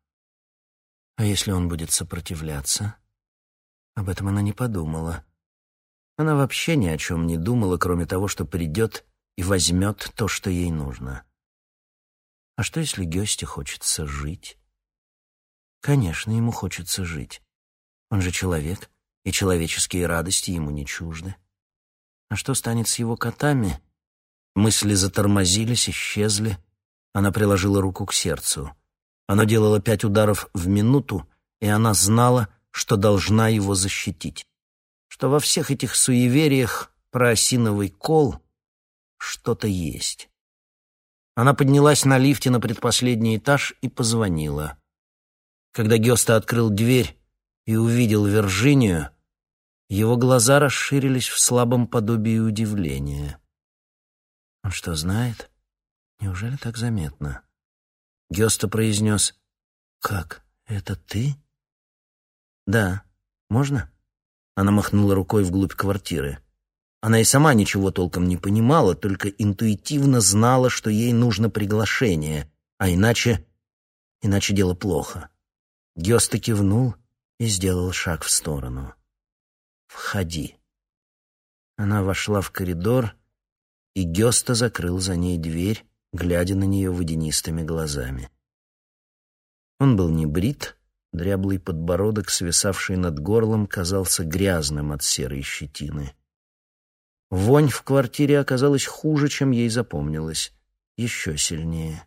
А если он будет сопротивляться? Об этом она не подумала. Она вообще ни о чем не думала, кроме того, что придет и возьмет то, что ей нужно. А что, если Гёсте хочется жить? Конечно, ему хочется жить. Он же человек, и человеческие радости ему не чужды. А что станет с его котами? Мысли затормозились, исчезли. Она приложила руку к сердцу. Оно делало пять ударов в минуту, и она знала, что должна его защитить. Что во всех этих суевериях про осиновый кол что-то есть. Она поднялась на лифте на предпоследний этаж и позвонила. Когда Гёста открыл дверь и увидел Виржинию, его глаза расширились в слабом подобии удивления. Он что, знает? Неужели так заметно? Гёста произнес: «Как, это ты?» «Да. Можно?» Она махнула рукой вглубь квартиры. Она и сама ничего толком не понимала, только интуитивно знала, что ей нужно приглашение, а иначе... иначе дело плохо. Гёста кивнул и сделал шаг в сторону. «Входи». Она вошла в коридор, и Гёста закрыл за ней дверь, глядя на нее водянистыми глазами. Он был не брит, дряблый подбородок, свисавший над горлом, казался грязным от серой щетины. Вонь в квартире оказалась хуже, чем ей запомнилось, еще сильнее.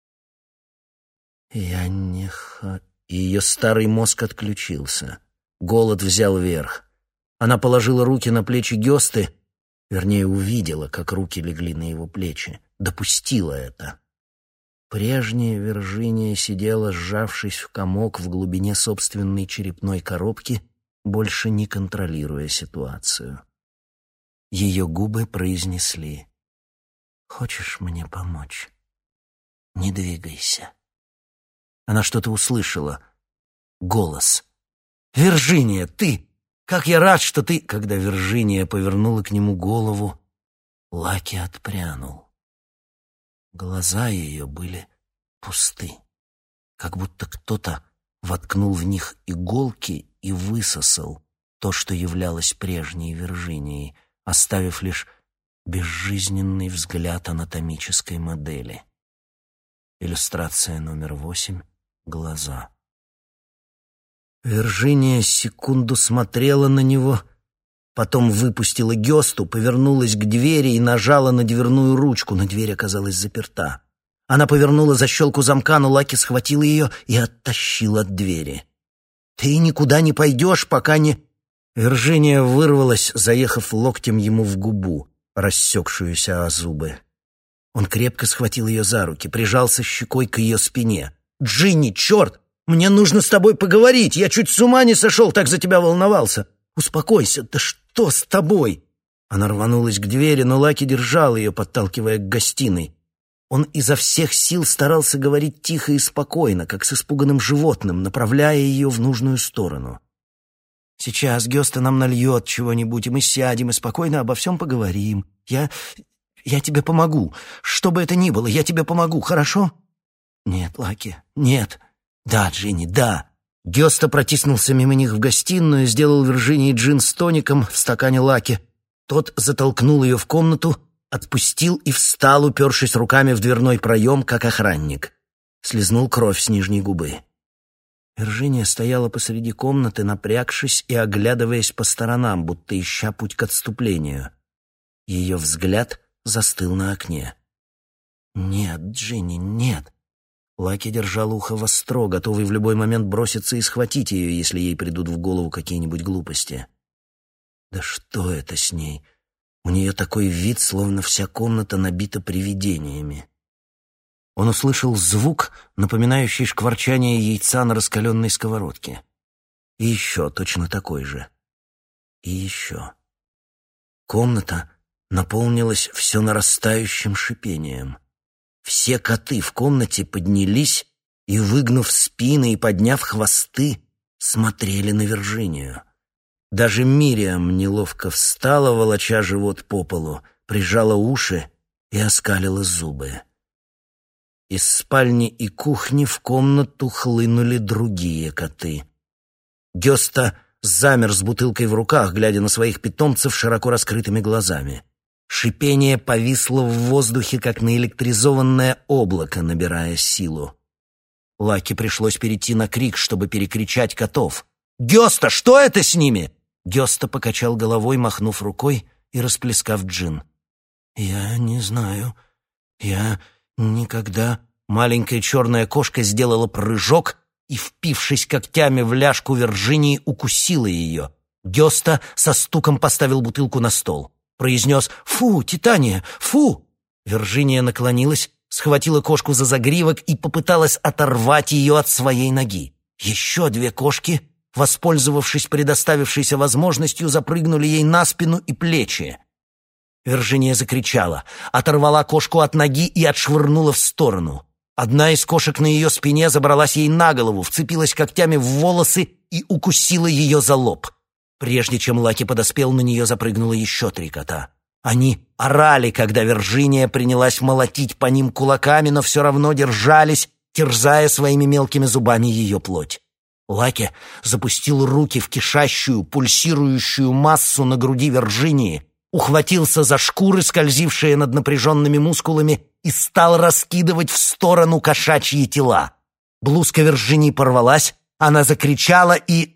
«Я не ха...» И ее старый мозг отключился. Голод взял верх. Она положила руки на плечи Гёсты, вернее, увидела, как руки легли на его плечи, допустила это. Прежняя Виржиния сидела, сжавшись в комок в глубине собственной черепной коробки, больше не контролируя ситуацию. Ее губы произнесли: «Хочешь мне помочь? Не двигайся». Она что-то услышала. Голос. «Виржиния, ты! Как я рад, что ты...» Когда Виржиния повернула к нему голову, Лаки отпрянул. Глаза ее были пусты, как будто кто-то воткнул в них иголки и высосал то, что являлось прежней Виржинией, оставив лишь безжизненный взгляд анатомической модели. Иллюстрация номер восемь. Глаза. Виржиния секунду смотрела на него, потом выпустила Гёсту, повернулась к двери и нажала на дверную ручку, но дверь оказалась заперта. Она повернула защелку замка, но Лаки схватил ее и оттащил от двери. «Ты никуда не пойдешь, пока не...» Виржиния вырвалась, заехав локтем ему в губу, рассекшуюся о зубы. Он крепко схватил ее за руки, прижался щекой к ее спине. «Джинни, черт! Мне нужно с тобой поговорить! Я чуть с ума не сошел, так за тебя волновался! Успокойся! Да что с тобой?» Она рванулась к двери, но Лаки держал ее, подталкивая к гостиной. Он изо всех сил старался говорить тихо и спокойно, как с испуганным животным, направляя ее в нужную сторону. «Сейчас Гёста нам нальет чего-нибудь, и мы сядем и спокойно обо всем поговорим. Я... я тебе помогу. Что бы это ни было, я тебе помогу, хорошо?» «Нет, Лаки, нет. Да, Джинни, да». Гёста протиснулся мимо них в гостиную, сделал Виржинии джин с тоником в стакане Лаки. Тот затолкнул ее в комнату, отпустил и встал, упершись руками в дверной проем, как охранник. Слизнул кровь с нижней губы. Виржиния стояла посреди комнаты, напрягшись и оглядываясь по сторонам, будто ища путь к отступлению. Ее взгляд застыл на окне. «Нет, Джинни, нет». Лаки держал ухо востро, готовый в любой момент броситься и схватить ее, если ей придут в голову какие-нибудь глупости. Да что это с ней? У нее такой вид, словно вся комната набита привидениями. Он услышал звук, напоминающий шкварчание яйца на раскаленной сковородке. И еще точно такой же. И еще. Комната наполнилась все нарастающим шипением. Все коты в комнате поднялись и, выгнув спины и подняв хвосты, смотрели на Виржинию. Даже Мириам неловко встала, волоча живот по полу, прижала уши и оскалила зубы. Из спальни и кухни в комнату хлынули другие коты. Гёста замер с бутылкой в руках, глядя на своих питомцев широко раскрытыми глазами. Шипение повисло в воздухе, как наэлектризованное облако, набирая силу. Лаки пришлось перейти на крик, чтобы перекричать котов. «Гёста, что это с ними?» Гёста покачал головой, махнув рукой и расплескав джин. «Я не знаю. Я никогда...» Маленькая черная кошка сделала прыжок и, впившись когтями в ляжку Вирджинии, укусила ее. Гёста со стуком поставил бутылку на стол. Произнес «Фу, Титания, фу!». Вирджиния наклонилась, схватила кошку за загривок и попыталась оторвать ее от своей ноги. Еще две кошки, воспользовавшись предоставившейся возможностью, запрыгнули ей на спину и плечи. Вирджиния закричала, оторвала кошку от ноги и отшвырнула в сторону. Одна из кошек на ее спине забралась ей на голову, вцепилась когтями в волосы и укусила ее за лоб. Прежде чем Лаки подоспел, на нее запрыгнуло еще три кота. Они орали, когда Вирджиния принялась молотить по ним кулаками, но все равно держались, терзая своими мелкими зубами ее плоть. Лаки запустил руки в кишащую, пульсирующую массу на груди Вирджинии, ухватился за шкуры, скользившие над напряженными мускулами, и стал раскидывать в сторону кошачьи тела. Блузка Вирджинии порвалась, она закричала и...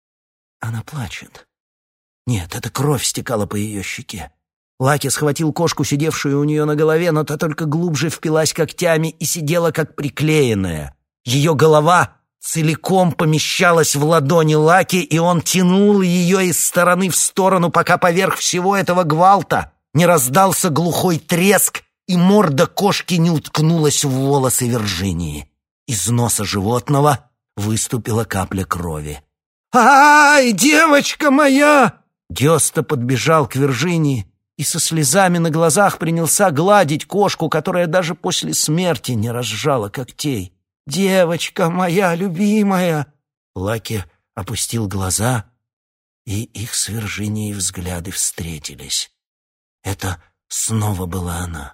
Она плачет. Нет, это кровь стекала по ее щеке. Лаки схватил кошку, сидевшую у нее на голове, но та только глубже впилась когтями и сидела как приклеенная. Ее голова целиком помещалась в ладони Лаки, и он тянул ее из стороны в сторону, пока поверх всего этого гвалта не раздался глухой треск, и морда кошки не уткнулась в волосы Вирджинии. Из носа животного выступила капля крови. «Ай, девочка моя!» Гёста подбежал к Вирджинии и со слезами на глазах принялся гладить кошку, которая даже после смерти не разжала когтей. «Девочка моя любимая!» Лаки опустил глаза, и их с Вирджинией взгляды встретились. Это снова была она,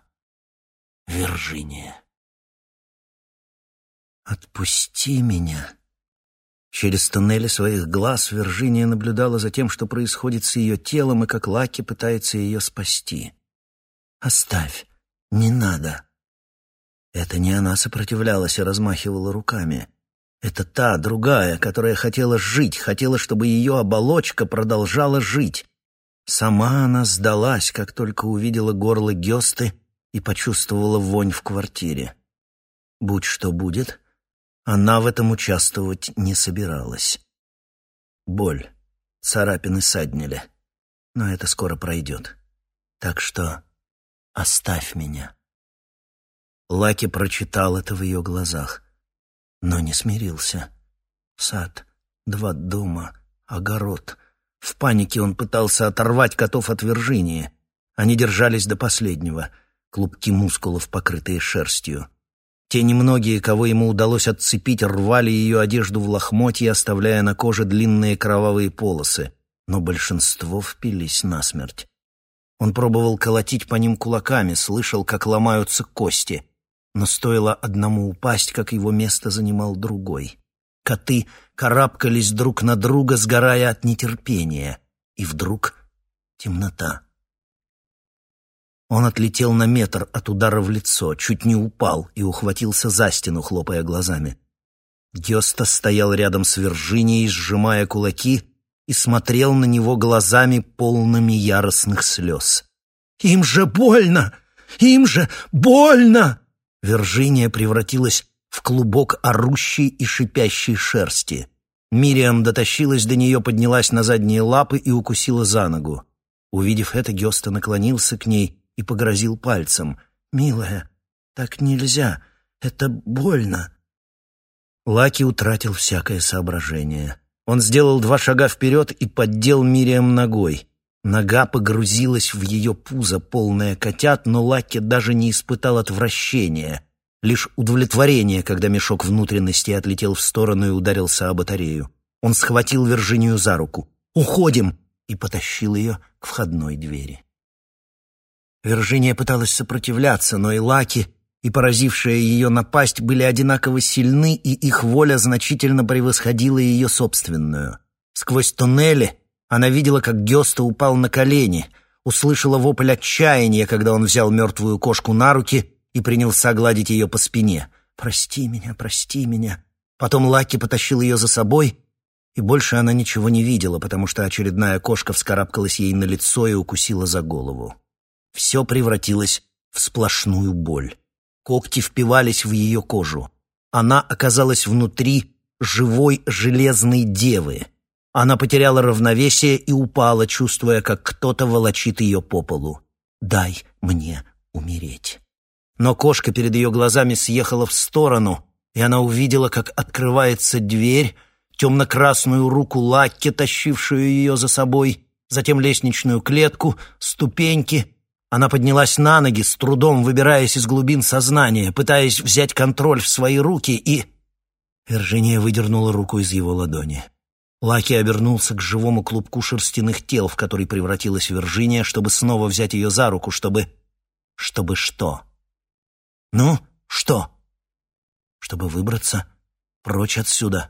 Вирджиния. «Отпусти меня!» Через туннели своих глаз Вирджиния наблюдала за тем, что происходит с ее телом, и как Лаки пытается ее спасти. «Оставь, не надо!» Это не она сопротивлялась и размахивала руками. Это та, другая, которая хотела жить, хотела, чтобы ее оболочка продолжала жить. Сама она сдалась, как только увидела горло Гёсты и почувствовала вонь в квартире. Будь что будет, она в этом участвовать не собиралась. Боль, царапины саднили, но это скоро пройдет. Так что оставь меня. Лаки прочитал это в ее глазах, но не смирился. Сад, два дома, огород. В панике он пытался оторвать котов от Вирджинии. Они держались до последнего, клубки мускулов, покрытые шерстью. Те немногие, кого ему удалось отцепить, рвали ее одежду в лохмотья, оставляя на коже длинные кровавые полосы, но большинство впились насмерть. Он пробовал колотить по ним кулаками, слышал, как ломаются кости, но стоило одному упасть, как его место занимал другой. Коты карабкались друг на друга, сгорая от нетерпения, и вдруг темнота. Он отлетел на метр от удара в лицо, чуть не упал и ухватился за стену, хлопая глазами. Гёста стоял рядом с Вирджинией, сжимая кулаки, и смотрел на него глазами, полными яростных слез. «Им же больно! Им же больно!» Вирджиния превратилась в клубок орущей и шипящей шерсти. Мириам дотащилась до нее, поднялась на задние лапы и укусила за ногу. Увидев это, Гёста наклонился к ней и погрозил пальцем. «Милая, так нельзя, это больно». Лаки утратил всякое соображение. Он сделал два шага вперед и поддел Мириам ногой. Нога погрузилась в ее пузо, полное котят, но Лаки даже не испытал отвращения, лишь удовлетворение, когда мешок внутренностей отлетел в сторону и ударился о батарею. Он схватил Вирджинию за руку. «Уходим!» и потащил ее к входной двери. Вирджиния пыталась сопротивляться, но и Лаки, и поразившая ее напасть были одинаково сильны, и их воля значительно превосходила ее собственную. Сквозь туннели она видела, как Гёста упал на колени, услышала вопль отчаяния, когда он взял мертвую кошку на руки и принялся гладить ее по спине. «Прости меня, прости меня». Потом Лаки потащил ее за собой, и больше она ничего не видела, потому что очередная кошка вскарабкалась ей на лицо и укусила за голову. Все превратилось в сплошную боль. Когти впивались в ее кожу. Она оказалась внутри живой железной девы. Она потеряла равновесие и упала, чувствуя, как кто-то волочит ее по полу. «Дай мне умереть». Но кошка перед ее глазами съехала в сторону, и она увидела, как открывается дверь, темно-красную руку Лакки, тащившую ее за собой, затем лестничную клетку, ступеньки. Она поднялась на ноги, с трудом выбираясь из глубин сознания, пытаясь взять контроль в свои руки, и... Виржиния выдернула руку из его ладони. Лаки обернулся к живому клубку шерстяных тел, в который превратилась Виржиния, чтобы снова взять ее за руку, чтобы... Чтобы что? Ну, что? Чтобы выбраться прочь отсюда.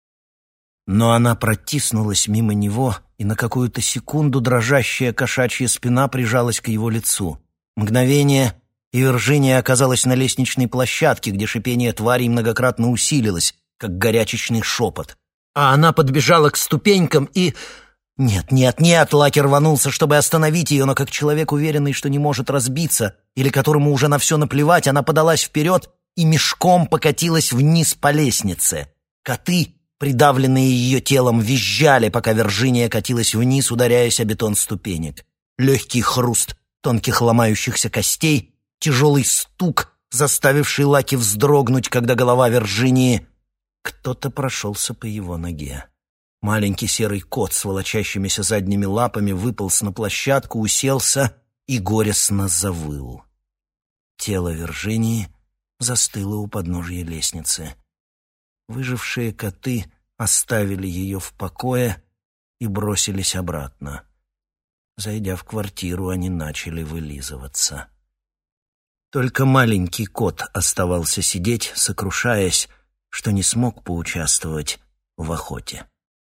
Но она протиснулась мимо него, и на какую-то секунду дрожащая кошачья спина прижалась к его лицу. Мгновение, и Виржиния оказалась на лестничной площадке, где шипение тварей многократно усилилось, как горячечный шепот. А она подбежала к ступенькам и... Нет, нет, нет, Лаки рванулся, чтобы остановить ее, но как человек, уверенный, что не может разбиться, или которому уже на все наплевать, она подалась вперед и мешком покатилась вниз по лестнице. Коты, придавленные ее телом, визжали, пока Виржиния катилась вниз, ударяясь о бетон ступенек. Легкий хруст тонких ломающихся костей, тяжелый стук, заставивший Лаки вздрогнуть, когда голова Виржинии... Кто-то прошелся по его ноге. Маленький серый кот с волочащимися задними лапами выполз на площадку, уселся и горестно завыл. Тело Виржинии застыло у подножья лестницы. Выжившие коты оставили ее в покое и бросились обратно. Зайдя в квартиру, они начали вылизываться. Только маленький кот оставался сидеть, сокрушаясь, что не смог поучаствовать в охоте.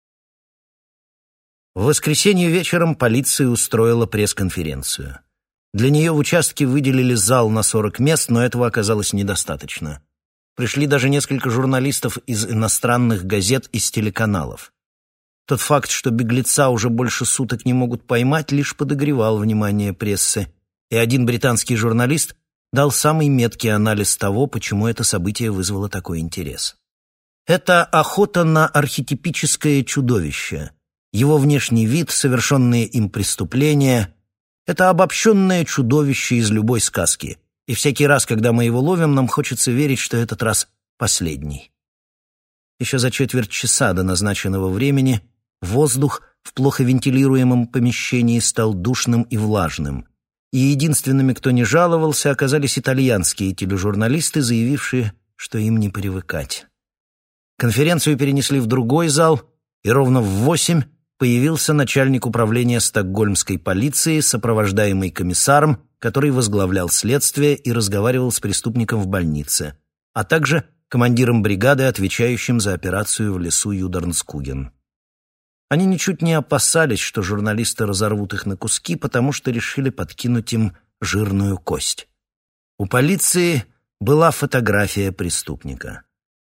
В воскресенье вечером полиция устроила пресс-конференцию. Для нее в участке выделили зал на сорок мест, но этого оказалось недостаточно. Пришли даже несколько журналистов из иностранных газет и с телеканалов. Тот факт, что беглеца уже больше суток не могут поймать, лишь подогревал внимание прессы, и один британский журналист дал самый меткий анализ того, почему это событие вызвало такой интерес. Это охота на архетипическое чудовище. Его внешний вид, совершенные им преступления — это обобщенное чудовище из любой сказки. И всякий раз, когда мы его ловим, нам хочется верить, что этот раз последний. Еще за четверть часа до назначенного времени воздух в плохо вентилируемом помещении стал душным и влажным. И единственными, кто не жаловался, оказались итальянские тележурналисты, заявившие, что им не привыкать. Конференцию перенесли в другой зал, и ровно в восемь появился начальник управления стокгольмской полиции, сопровождаемый комиссаром, который возглавлял следствие и разговаривал с преступником в больнице, а также командиром бригады, отвечающим за операцию в лесу Юдернскуген. Они ничуть не опасались, что журналисты разорвут их на куски, потому что решили подкинуть им жирную кость. У полиции была фотография преступника.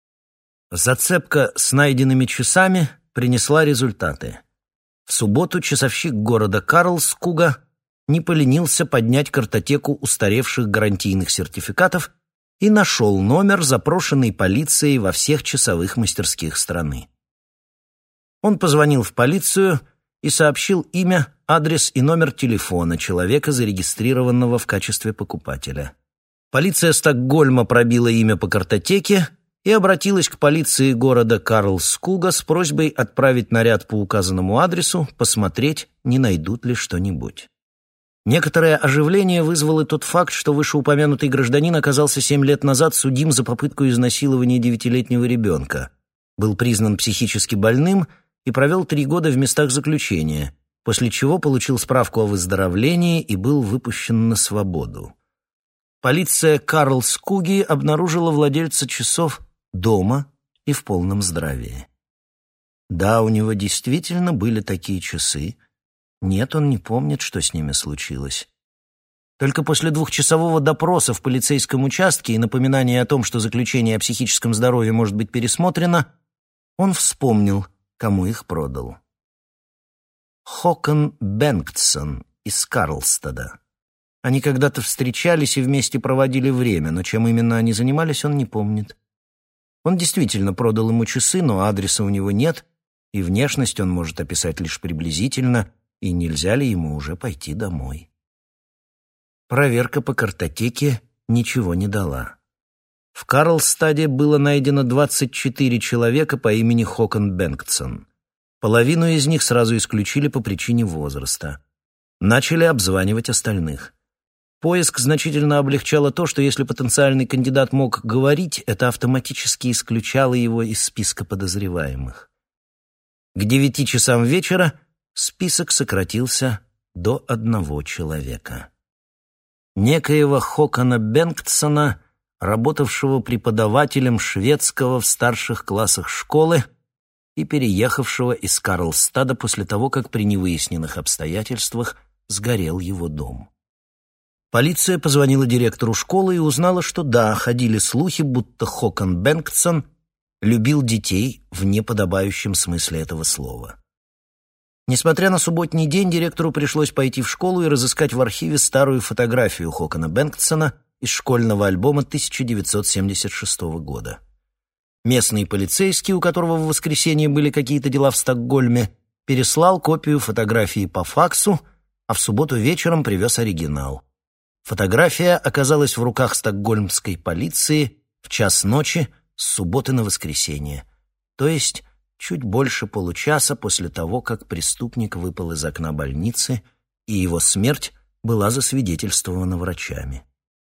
Зацепка с найденными часами принесла результаты. В субботу часовщик города Карлскуга не поленился поднять картотеку устаревших гарантийных сертификатов и нашел номер, запрошенный полицией во всех часовых мастерских страны. Он позвонил в полицию и сообщил имя, адрес и номер телефона человека, зарегистрированного в качестве покупателя. Полиция Стокгольма пробила имя по картотеке и обратилась к полиции города Карлскуга с просьбой отправить наряд по указанному адресу, посмотреть, не найдут ли что-нибудь. Некоторое оживление вызвал и тот факт, что вышеупомянутый гражданин оказался семь лет назад судим за попытку изнасилования девятилетнего ребенка, был признан психически больным и провел три года в местах заключения, после чего получил справку о выздоровлении и был выпущен на свободу. Полиция Карлскуги обнаружила владельца часов дома и в полном здравии. Да, у него действительно были такие часы. Нет, он не помнит, что с ними случилось. Только после двухчасового допроса в полицейском участке и напоминания о том, что заключение о психическом здоровье может быть пересмотрено, он вспомнил, кому их продал. Хокон Бенгтсон из Карлстада. Они когда-то встречались и вместе проводили время, но чем именно они занимались, он не помнит. Он действительно продал ему часы, но адреса у него нет, и внешность он может описать лишь приблизительно, и нельзя ли ему уже пойти домой. Проверка по картотеке ничего не дала. В Карлстаде было найдено двадцать четыре человека по имени Хокон Бенгтсон. Половину из них сразу исключили по причине возраста. Начали обзванивать остальных. Поиск значительно облегчало то, что если потенциальный кандидат мог говорить, это автоматически исключало его из списка подозреваемых. К девяти часам вечера список сократился до одного человека. Некоего Хокона Бенгтсона, работавшего преподавателем шведского в старших классах школы и переехавшего из Карлстада после того, как при невыясненных обстоятельствах сгорел его дом. Полиция позвонила директору школы и узнала, что да, ходили слухи, будто Хокон Бенгтсон любил детей в неподобающем смысле этого слова. Несмотря на субботний день, директору пришлось пойти в школу и разыскать в архиве старую фотографию Хокона Бенгтсона из школьного альбома тысяча девятьсот семьдесят шестого года. Местный полицейский, у которого в воскресенье были какие-то дела в Стокгольме, переслал копию фотографии по факсу, а в субботу вечером привез оригинал. Фотография оказалась в руках стокгольмской полиции в час ночи с субботы на воскресенье, то есть чуть больше получаса после того, как преступник выпал из окна больницы, и его смерть была засвидетельствована врачами.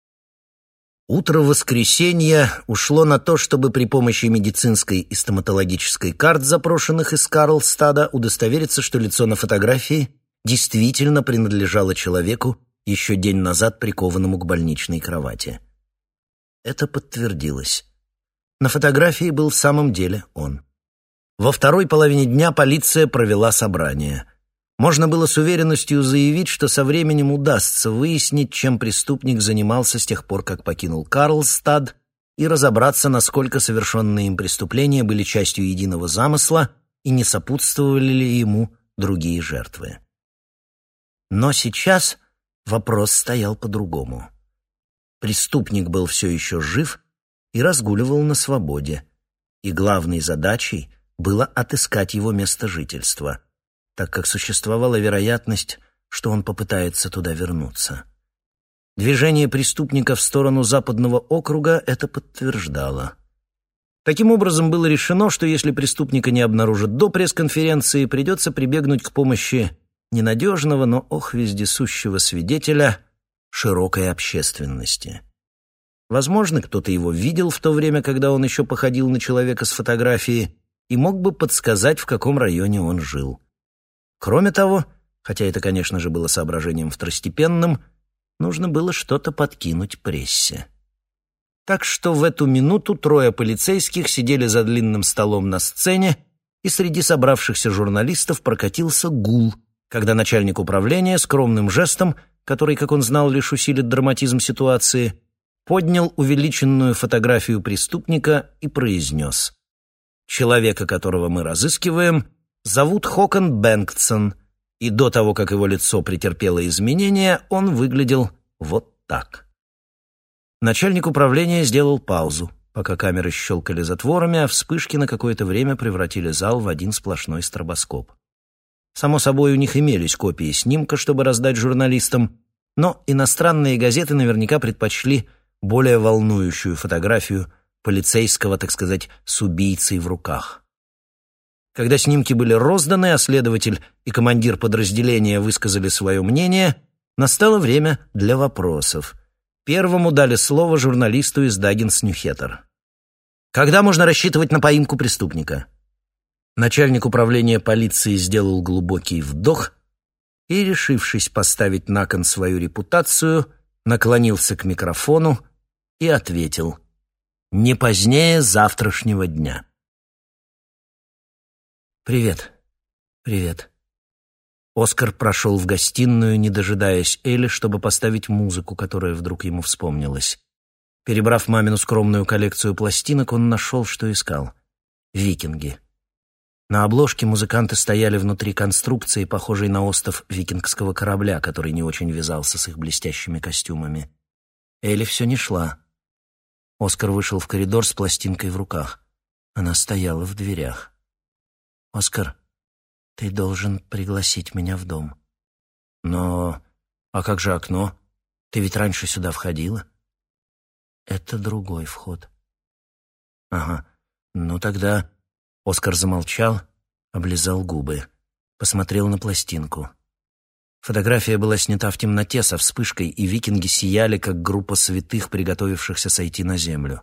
Утро воскресенья ушло на то, чтобы при помощи медицинской и стоматологической карт, запрошенных из Карлстада, удостовериться, что лицо на фотографии действительно принадлежало человеку, еще день назад прикованному к больничной кровати. Это подтвердилось. На фотографии был в самом деле он. Во второй половине дня полиция провела собрание. Можно было с уверенностью заявить, что со временем удастся выяснить, чем преступник занимался с тех пор, как покинул Карлстад, и разобраться, насколько совершенные им преступления были частью единого замысла и не сопутствовали ли ему другие жертвы. Но сейчас вопрос стоял по-другому. Преступник был все еще жив и разгуливал на свободе, и главной задачей было отыскать его место жительства, так как существовала вероятность, что он попытается туда вернуться. Движение преступника в сторону западного округа это подтверждало. Таким образом, было решено, что если преступника не обнаружат до пресс-конференции, придется прибегнуть к помощи ненадежного, но ох вездесущего свидетеля широкой общественности. Возможно, кто-то его видел в то время, когда он еще походил на человека с фотографии, и мог бы подсказать, в каком районе он жил. Кроме того, хотя это, конечно же, было соображением второстепенным, нужно было что-то подкинуть прессе. Так что в эту минуту трое полицейских сидели за длинным столом на сцене, и среди собравшихся журналистов прокатился гул, когда начальник управления скромным жестом, который, как он знал, лишь усилит драматизм ситуации, поднял увеличенную фотографию преступника и произнес: «Человека, которого мы разыскиваем, зовут Хокон Бенгтсон, и до того, как его лицо претерпело изменения, он выглядел вот так». Начальник управления сделал паузу, пока камеры щелкали затворами, а вспышки на какое-то время превратили зал в один сплошной стробоскоп. Само собой, у них имелись копии снимка, чтобы раздать журналистам, но иностранные газеты наверняка предпочли более волнующую фотографию полицейского, так сказать, с убийцей в руках. Когда снимки были розданы, а следователь и командир подразделения высказали свое мнение, настало время для вопросов. Первому дали слово журналисту из Даггинс Ньюхеттер. «Когда можно рассчитывать на поимку преступника?» Начальник управления полиции сделал глубокий вдох и, решившись поставить на кон свою репутацию, наклонился к микрофону и ответил: «Не позднее завтрашнего дня». «Привет. Привет». Оскар прошел в гостиную, не дожидаясь Элли, чтобы поставить музыку, которая вдруг ему вспомнилась. Перебрав мамину скромную коллекцию пластинок, он нашел, что искал. «Викинги». На обложке музыканты стояли внутри конструкции, похожей на остов викингского корабля, который не очень вязался с их блестящими костюмами. Элли все не шла. Оскар вышел в коридор с пластинкой в руках. Она стояла в дверях. «Оскар, ты должен пригласить меня в дом». «Но... А как же окно? Ты ведь раньше сюда входила?» «Это другой вход». «Ага. Ну тогда...» Оскар замолчал, облизал губы, посмотрел на пластинку. Фотография была снята в темноте со вспышкой, и викинги сияли, как группа святых, приготовившихся сойти на землю.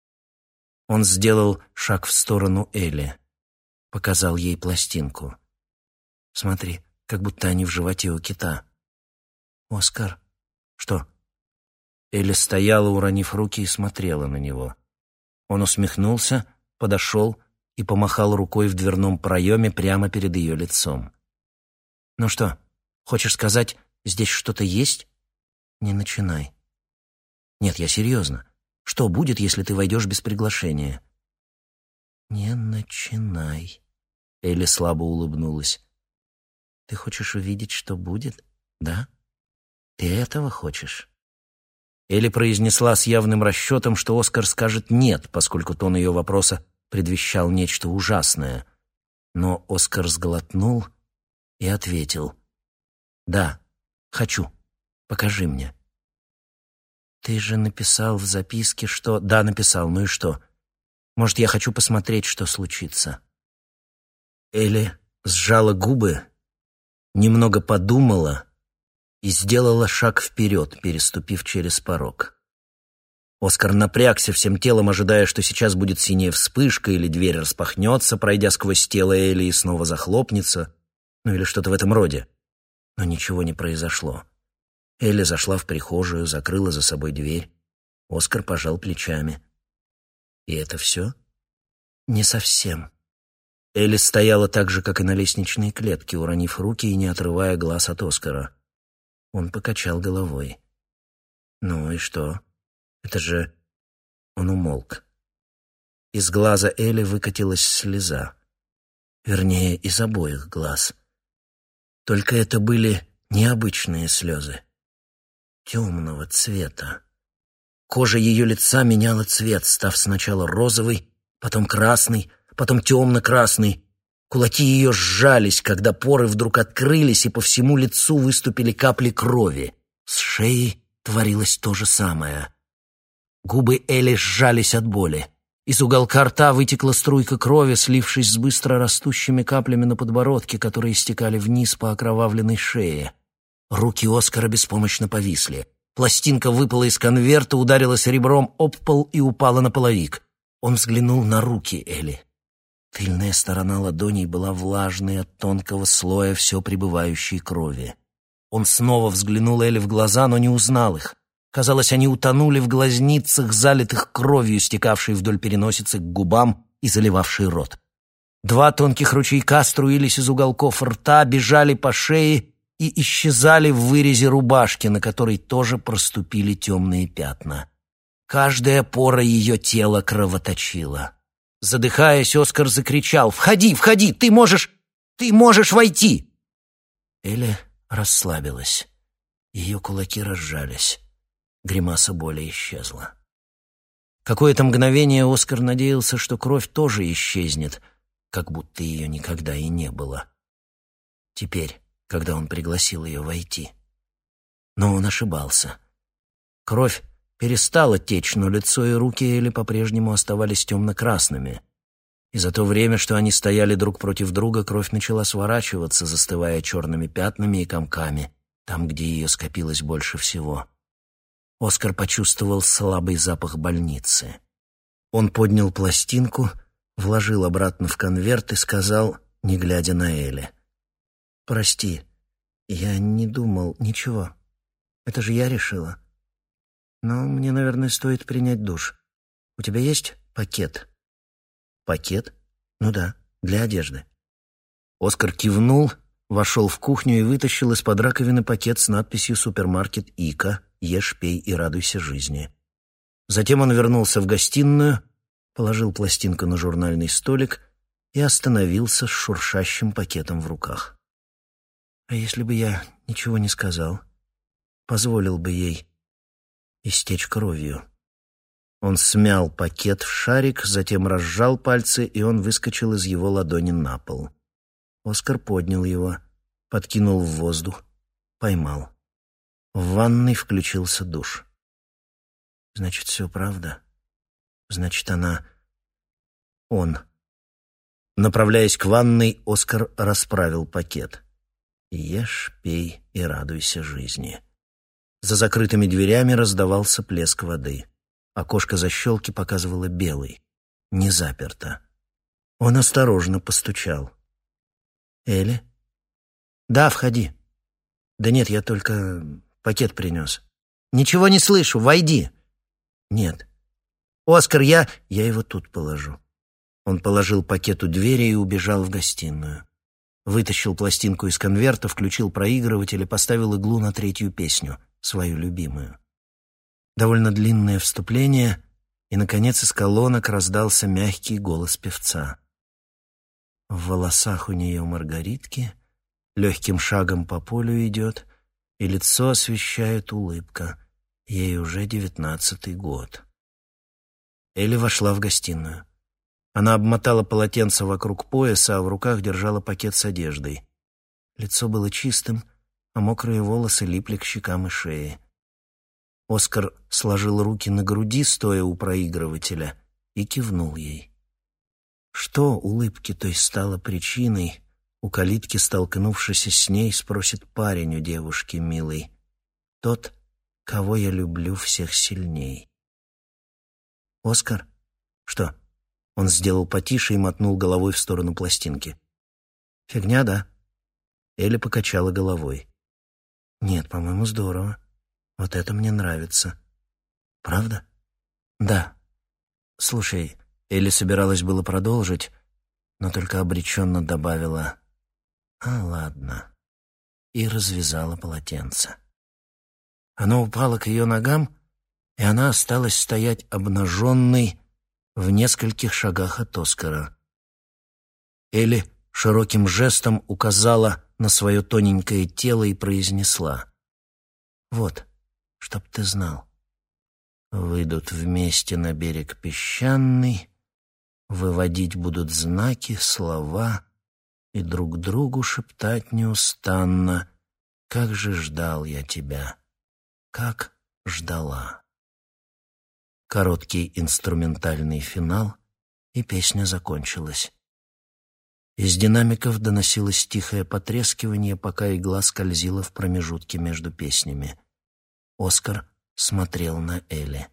Он сделал шаг в сторону Элли, показал ей пластинку. «Смотри, как будто они в животе у кита». «Оскар». «Что?» Элли стояла, уронив руки, и смотрела на него. Он усмехнулся, подошел и помахал рукой в дверном проеме прямо перед ее лицом. «Ну что, хочешь сказать, здесь что-то есть?» «Не начинай». «Нет, я серьезно. Что будет, если ты войдешь без приглашения?» «Не начинай», — Элли слабо улыбнулась. «Ты хочешь увидеть, что будет, да? Ты этого хочешь?» Элли произнесла с явным расчетом, что Оскар скажет «нет», поскольку тон ее вопроса предвещал нечто ужасное. Но Оскар сглотнул и ответил: «Да, хочу. Покажи мне». «Ты же написал в записке, что...» «Да, написал. Ну и что? Может, я хочу посмотреть, что случится?» Элли сжала губы, немного подумала и сделала шаг вперед, переступив через порог. Оскар напрягся всем телом, ожидая, что сейчас будет синяя вспышка или дверь распахнется, пройдя сквозь тело Элли, и снова захлопнется, ну или что-то в этом роде. Но ничего не произошло. Элли зашла в прихожую, закрыла за собой дверь. Оскар пожал плечами. И это все? Не совсем. Элли стояла так же, как и на лестничной клетке, уронив руки и не отрывая глаз от Оскара. Он покачал головой. «Ну и что? Это же...» Он умолк. Из глаза Элли выкатилась слеза. Вернее, из обоих глаз. Только это были необычные слезы. Темного цвета. Кожа ее лица меняла цвет, став сначала розовой, потом красной, потом темно-красной. Кулаки ее сжались, когда поры вдруг открылись, и по всему лицу выступили капли крови. С шеей творилось то же самое. Губы Элли сжались от боли. Из уголка рта вытекла струйка крови, слившись с быстро растущими каплями на подбородке, которые стекали вниз по окровавленной шее. Руки Оскара беспомощно повисли. Пластинка выпала из конверта, ударилась ребром об пол и упала на половик. Он взглянул на руки Элли. Тыльная сторона ладоней была влажной от тонкого слоя все пребывающей крови. Он снова взглянул Элли в глаза, но не узнал их. Казалось, они утонули в глазницах, залитых кровью, стекавшей вдоль переносицы к губам и заливавшей рот. Два тонких ручейка струились из уголков рта, бежали по шее и исчезали в вырезе рубашки, на которой тоже проступили темные пятна. Каждая пора ее тела кровоточила. Задыхаясь, Оскар закричал: «Входи, входи! Ты можешь... ты можешь войти!» Элли расслабилась. Ее кулаки разжались. Гримаса боли исчезла. Какое-то мгновение Оскар надеялся, что кровь тоже исчезнет, как будто ее никогда и не было. Теперь, когда он пригласил ее войти. Но он ошибался. Кровь перестала течь, но лицо и руки Элли по-прежнему оставались темно-красными. И за то время, что они стояли друг против друга, кровь начала сворачиваться, застывая черными пятнами и комками, там, где ее скопилось больше всего. Оскар почувствовал слабый запах больницы. Он поднял пластинку, вложил обратно в конверт и сказал, не глядя на Элли: «Прости, я не думал, ничего. Это же я решила. Но мне, наверное, стоит принять душ. У тебя есть пакет?» «Пакет? Ну да, для одежды». Оскар кивнул, вошел в кухню и вытащил из-под раковины пакет с надписью «Супермаркет Ика. Ешь, пей и радуйся жизни». Затем он вернулся в гостиную, положил пластинку на журнальный столик и остановился с шуршащим пакетом в руках. А если бы я ничего не сказал, позволил бы ей истечь кровью? Он смял пакет в шарик, затем разжал пальцы, и он выскочил из его ладони на пол. Оскар поднял его, подкинул в воздух, поймал. В ванной включился душ. Значит, все правда. Значит, она... Он. Направляясь к ванной, Оскар расправил пакет. Ешь, пей и радуйся жизни. За закрытыми дверями раздавался плеск воды. Окошко защелки показывало белый. Не заперто. Он осторожно постучал. «Элли?» «Да, входи». «Да нет, я только пакет принес». «Ничего не слышу, войди». «Нет». «Оскар, я...» «Я его тут положу». Он положил пакет у двери и убежал в гостиную. Вытащил пластинку из конверта, включил проигрыватель и поставил иглу на третью песню, свою любимую. Довольно длинное вступление, и, наконец, из колонок раздался мягкий голос певца. В волосах у нее маргаритки, легким шагом по полю идет, и лицо освещает улыбка. Ей уже девятнадцатый год. Элли вошла в гостиную. Она обмотала полотенце вокруг пояса, а в руках держала пакет с одеждой. Лицо было чистым, а мокрые волосы липли к щекам и шее. Оскар сложил руки на груди, стоя у проигрывателя, и кивнул ей. Что улыбки той стало причиной, у калитки, столкнувшись с ней, спросит парень у девушки милой. Тот, кого я люблю всех сильней. «Оскар?» «Что?» Он сделал потише и мотнул головой в сторону пластинки. «Фигня, да?» Элли покачала головой. «Нет, по-моему, здорово. Вот это мне нравится». «Правда?» «Да. Слушай...» Элли собиралась было продолжить, но только обреченно добавила «А, ладно», и развязала полотенце. Оно упало к ее ногам, и она осталась стоять обнаженной в нескольких шагах от Оскара. Элли широким жестом указала на свое тоненькое тело и произнесла: «Вот, чтоб ты знал, выйдут вместе на берег песчаный, выводить будут знаки, слова и друг другу шептать неустанно: как же ждал я тебя, как ждала». Короткий инструментальный финал, и песня закончилась. Из динамиков доносилось тихое потрескивание, пока игла скользила в промежутке между песнями. Оскар смотрел на Элли.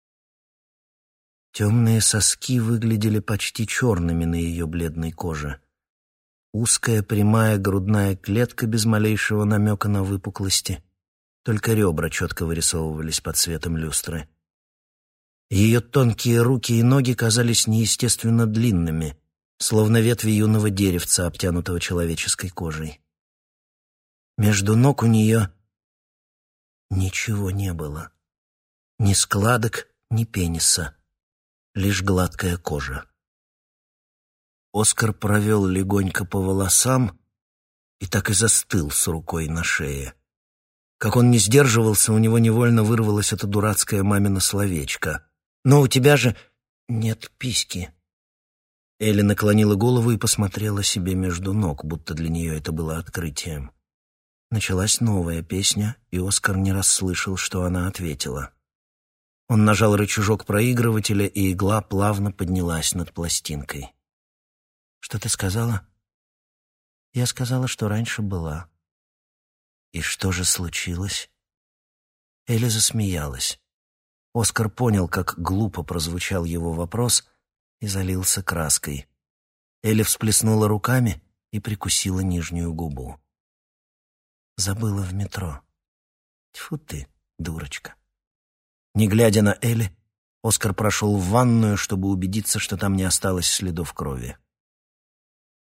Темные соски выглядели почти черными на ее бледной коже. Узкая прямая грудная клетка без малейшего намека на выпуклости, только ребра четко вырисовывались под светом люстры. Ее тонкие руки и ноги казались неестественно длинными, словно ветви юного деревца, обтянутого человеческой кожей. Между ног у нее ничего не было. Ни складок, ни пениса, лишь гладкая кожа. Оскар провел легонько по волосам и так и застыл с рукой на шее. Как он не сдерживался, у него невольно вырвалось это дурацкое мамино словечко. «Но у тебя же нет письки». Элли наклонила голову и посмотрела себе между ног, будто для нее это было открытием. Началась новая песня, и Оскар не расслышал, что она ответила. Он нажал рычажок проигрывателя, и игла плавно поднялась над пластинкой. «Что ты сказала?» «Я сказала, что раньше была». «И что же случилось?» Элли засмеялась. Оскар понял, как глупо прозвучал его вопрос, и залился краской. Элли всплеснула руками и прикусила нижнюю губу. «Забыла в метро. Тьфу ты, дурочка». Не глядя на Элли, Оскар прошел в ванную, чтобы убедиться, что там не осталось следов крови.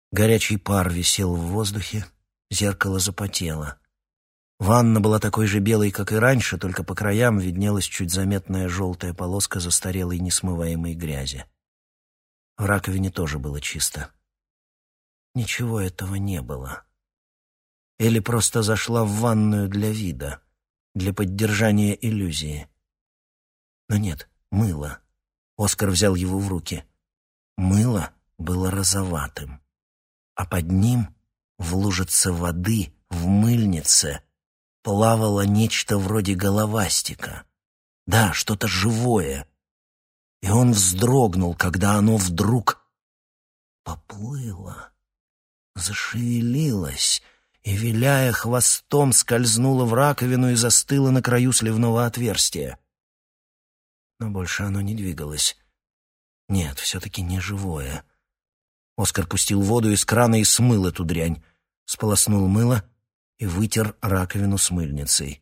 Горячий пар висел в воздухе, зеркало запотело. Ванна была такой же белой, как и раньше, только по краям виднелась чуть заметная желтая полоска застарелой несмываемой грязи. В раковине тоже было чисто. Ничего этого не было. Элли просто зашла в ванную для вида, для поддержания иллюзии. Но нет, мыло. Оскар взял его в руки. Мыло было розоватым, а под ним, в лужице воды, в мыльнице, плавало нечто вроде головастика. Да, что-то живое. И он вздрогнул, когда оно вдруг поплыло, зашевелилось и, виляя хвостом, скользнуло в раковину и застыло на краю сливного отверстия. Но больше оно не двигалось. Нет, все-таки не живое. Оскар пустил воду из крана и смыл эту дрянь, сполоснул мыло и вытер раковину с мыльницей.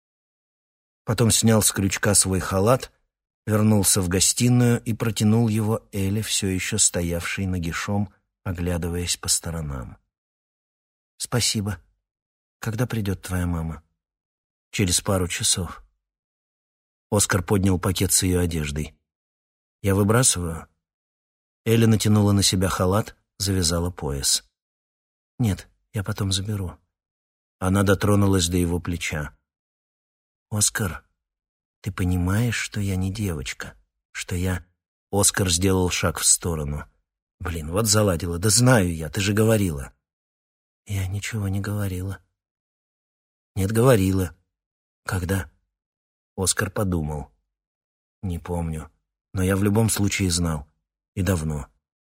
Потом снял с крючка свой халат, вернулся в гостиную и протянул его Элле, все еще стоявшей нагишом, оглядываясь по сторонам. «Спасибо. Когда придет твоя мама?» «Через пару часов». Оскар поднял пакет с ее одеждой. «Я выбрасываю?» Элли натянула на себя халат, завязала пояс. «Нет, я потом заберу». Она дотронулась до его плеча. «Оскар, ты понимаешь, что я не девочка? Что я...» Оскар сделал шаг в сторону. «Блин, вот заладила. Да знаю я, ты же говорила». «Я ничего не говорила». «Нет, говорила». «Когда?» Оскар подумал. «Не помню, но я в любом случае знал. И давно».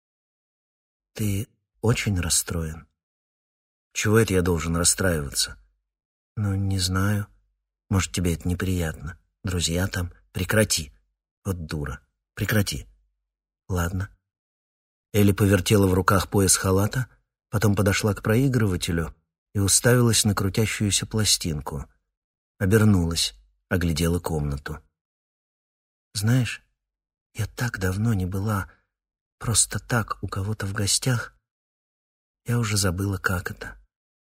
«Ты очень расстроен?» «Чего это я должен расстраиваться?» «Ну, не знаю. Может, тебе это неприятно. Друзья там. Прекрати. Вот дура. Прекрати». «Ладно». Элли повертела в руках пояс халата, потом подошла к проигрывателю и уставилась на крутящуюся пластинку. Обернулась, оглядела комнату. «Знаешь, я так давно не была просто так у кого-то в гостях, я уже забыла, как это.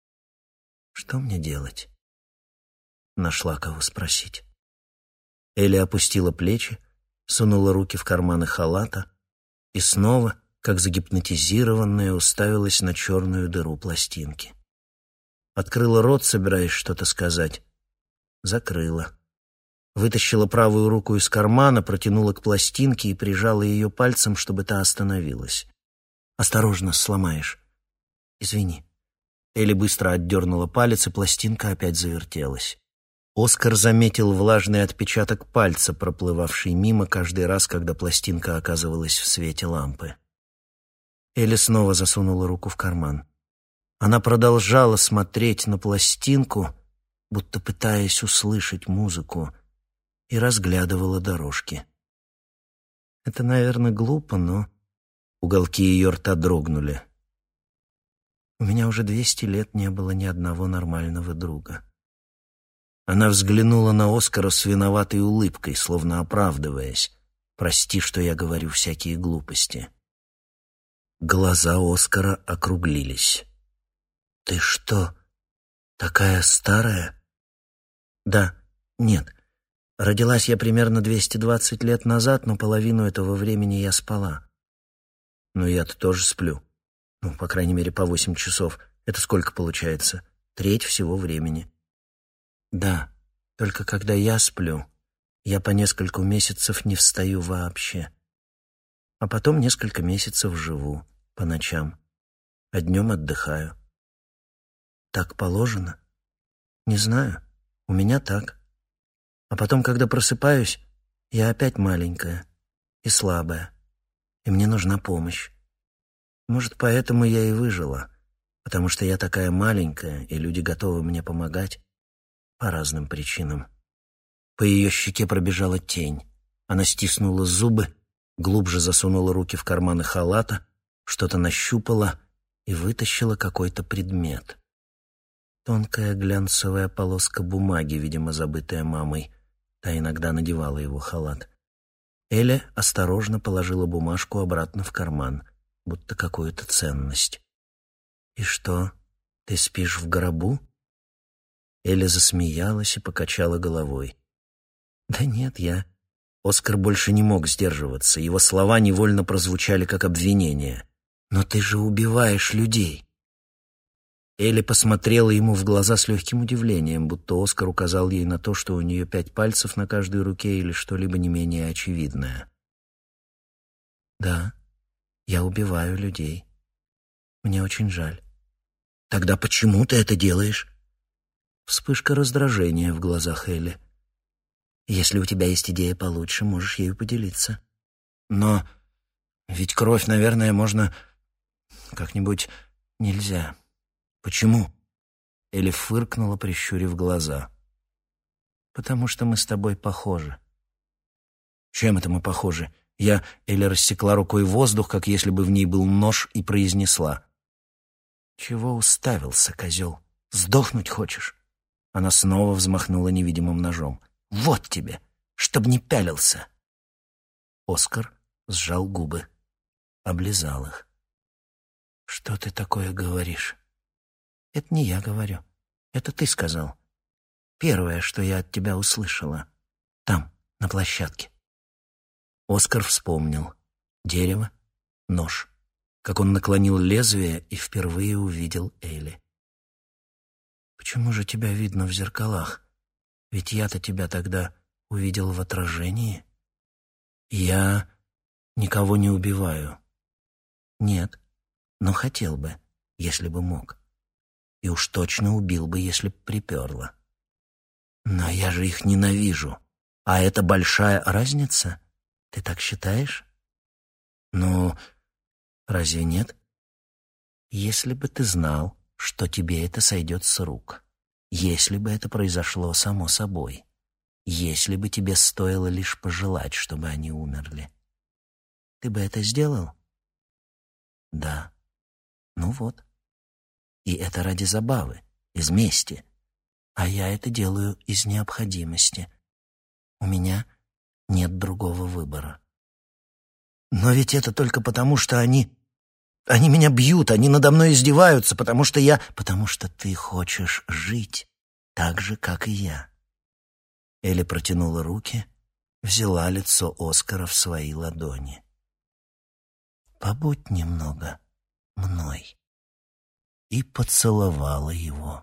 Что мне делать?» Нашла кого спросить. Элли опустила плечи, сунула руки в карманы халата и снова, как загипнотизированная, уставилась на черную дыру пластинки. Открыла рот, собираясь что-то сказать. Закрыла. Вытащила правую руку из кармана, протянула к пластинке и прижала ее пальцем, чтобы та остановилась. «Осторожно, сломаешь». «Извини». Элли быстро отдернула палец, и пластинка опять завертелась. Оскар заметил влажный отпечаток пальца, проплывавший мимо каждый раз, когда пластинка оказывалась в свете лампы. Элли снова засунула руку в карман. Она продолжала смотреть на пластинку, будто пытаясь услышать музыку, и разглядывала дорожки. Это, наверное, глупо, но... Уголки ее рта дрогнули. У меня уже двести лет не было ни одного нормального друга. Она взглянула на Оскара с виноватой улыбкой, словно оправдываясь. «Прости, что я говорю всякие глупости». Глаза Оскара округлились. «Ты что, такая старая?» «Да, нет. Родилась я примерно двести двадцать лет назад, но половину этого времени я спала». «Ну, я-то тоже сплю. Ну, по крайней мере, по восемь часов. Это сколько получается? Треть всего времени». «Да, только когда я сплю, я по несколько месяцев не встаю вообще. А потом несколько месяцев живу по ночам, а днем отдыхаю». «Так положено?» «Не знаю. У меня так. А потом, когда просыпаюсь, я опять маленькая и слабая, и мне нужна помощь. Может, поэтому я и выжила, потому что я такая маленькая, и люди готовы мне помогать по разным причинам». По ее щеке пробежала тень. Она стиснула зубы, глубже засунула руки в карманы халата, что-то нащупала и вытащила какой-то предмет. Тонкая глянцевая полоска бумаги, видимо, забытая мамой. Та иногда надевала его халат. Эля осторожно положила бумажку обратно в карман, будто какую-то ценность. «И что, ты спишь в гробу?» Элли засмеялась и покачала головой. «Да нет, я...» Оскар больше не мог сдерживаться. Его слова невольно прозвучали как обвинение. «Но ты же убиваешь людей!» Элли посмотрела ему в глаза с легким удивлением, будто Оскар указал ей на то, что у нее пять пальцев на каждой руке или что-либо не менее очевидное. «Да, я убиваю людей. Мне очень жаль». «Тогда почему ты это делаешь?» Вспышка раздражения в глазах Элли. «Если у тебя есть идея получше, можешь ею поделиться». «Но ведь кровь, наверное, можно как-нибудь...» «Нельзя». «Почему?» Элли фыркнула, прищурив глаза. «Потому что мы с тобой похожи». «Чем это мы похожи?» Я... Элли рассекла рукой воздух, как если бы в ней был нож, и произнесла. «Чего уставился, козел? Сдохнуть хочешь?» Она снова взмахнула невидимым ножом. «Вот тебе, чтоб не пялился!» Оскар сжал губы, облизал их. «Что ты такое говоришь?» «Это не я говорю. Это ты сказал. Первое, что я от тебя услышала. Там, на площадке». Оскар вспомнил. Дерево, нож. Как он наклонил лезвие и впервые увидел Элли. «Почему же тебя видно в зеркалах? Ведь я-то тебя тогда увидел в отражении. Я никого не убиваю». «Нет, но хотел бы, если бы мог. И уж точно убил бы, если б приперло. Но я же их ненавижу. А это большая разница? Ты так считаешь?» «Ну, разве нет? Если бы ты знал, что тебе это сойдет с рук, если бы это произошло само собой, если бы тебе стоило лишь пожелать, чтобы они умерли, ты бы это сделал?» «Да. Ну вот. И это ради забавы, из мести. А я это делаю из необходимости. У меня нет другого выбора». «Но ведь это только потому, что они... Они меня бьют, они надо мной издеваются, потому что я... Потому что ты хочешь жить так же, как и я». Элли протянула руки, взяла лицо Оскара в свои ладони. «Побудь немного мной». И поцеловала его.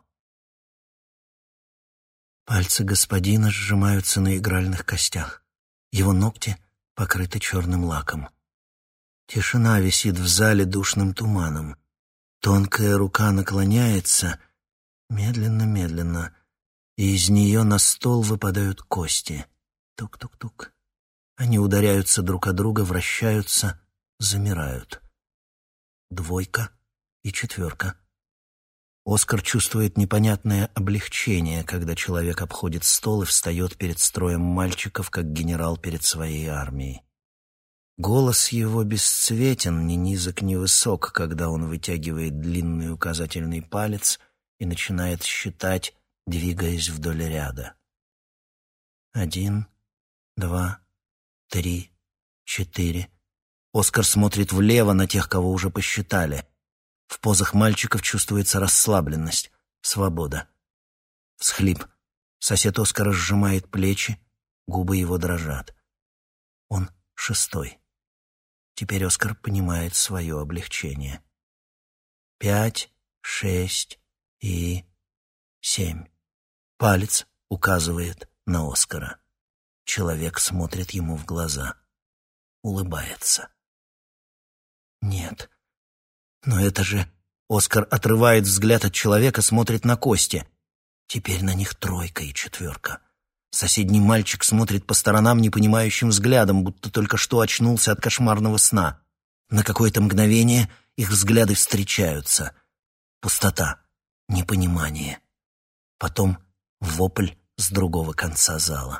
Пальцы господина сжимаются на игральных костях. Его ногти покрыты черным лаком. Тишина висит в зале душным туманом. Тонкая рука наклоняется медленно-медленно, и из нее на стол выпадают кости. Тук-тук-тук. Они ударяются друг о друга, вращаются, замирают. Двойка и четверка. Оскар чувствует непонятное облегчение, когда человек обходит стол и встает перед строем мальчиков, как генерал перед своей армией. Голос его бесцветен, ни низок, ни высок, когда он вытягивает длинный указательный палец и начинает считать, двигаясь вдоль ряда. Один, два, три, четыре. Оскар смотрит влево на тех, кого уже посчитали. В позах мальчиков чувствуется расслабленность, свобода. Всхлип. Сосед Оскара сжимает плечи, губы его дрожат. Он шестой. Теперь Оскар понимает свое облегчение. Пять, шесть и семь. Палец указывает на Оскара. Человек смотрит ему в глаза. Улыбается. Нет. Но это же... Оскар отрывает взгляд от человека, смотрит на кости. Теперь на них тройка и четверка. Соседний мальчик смотрит по сторонам непонимающим взглядом, будто только что очнулся от кошмарного сна. На какое-то мгновение их взгляды встречаются. Пустота, непонимание. Потом вопль с другого конца зала.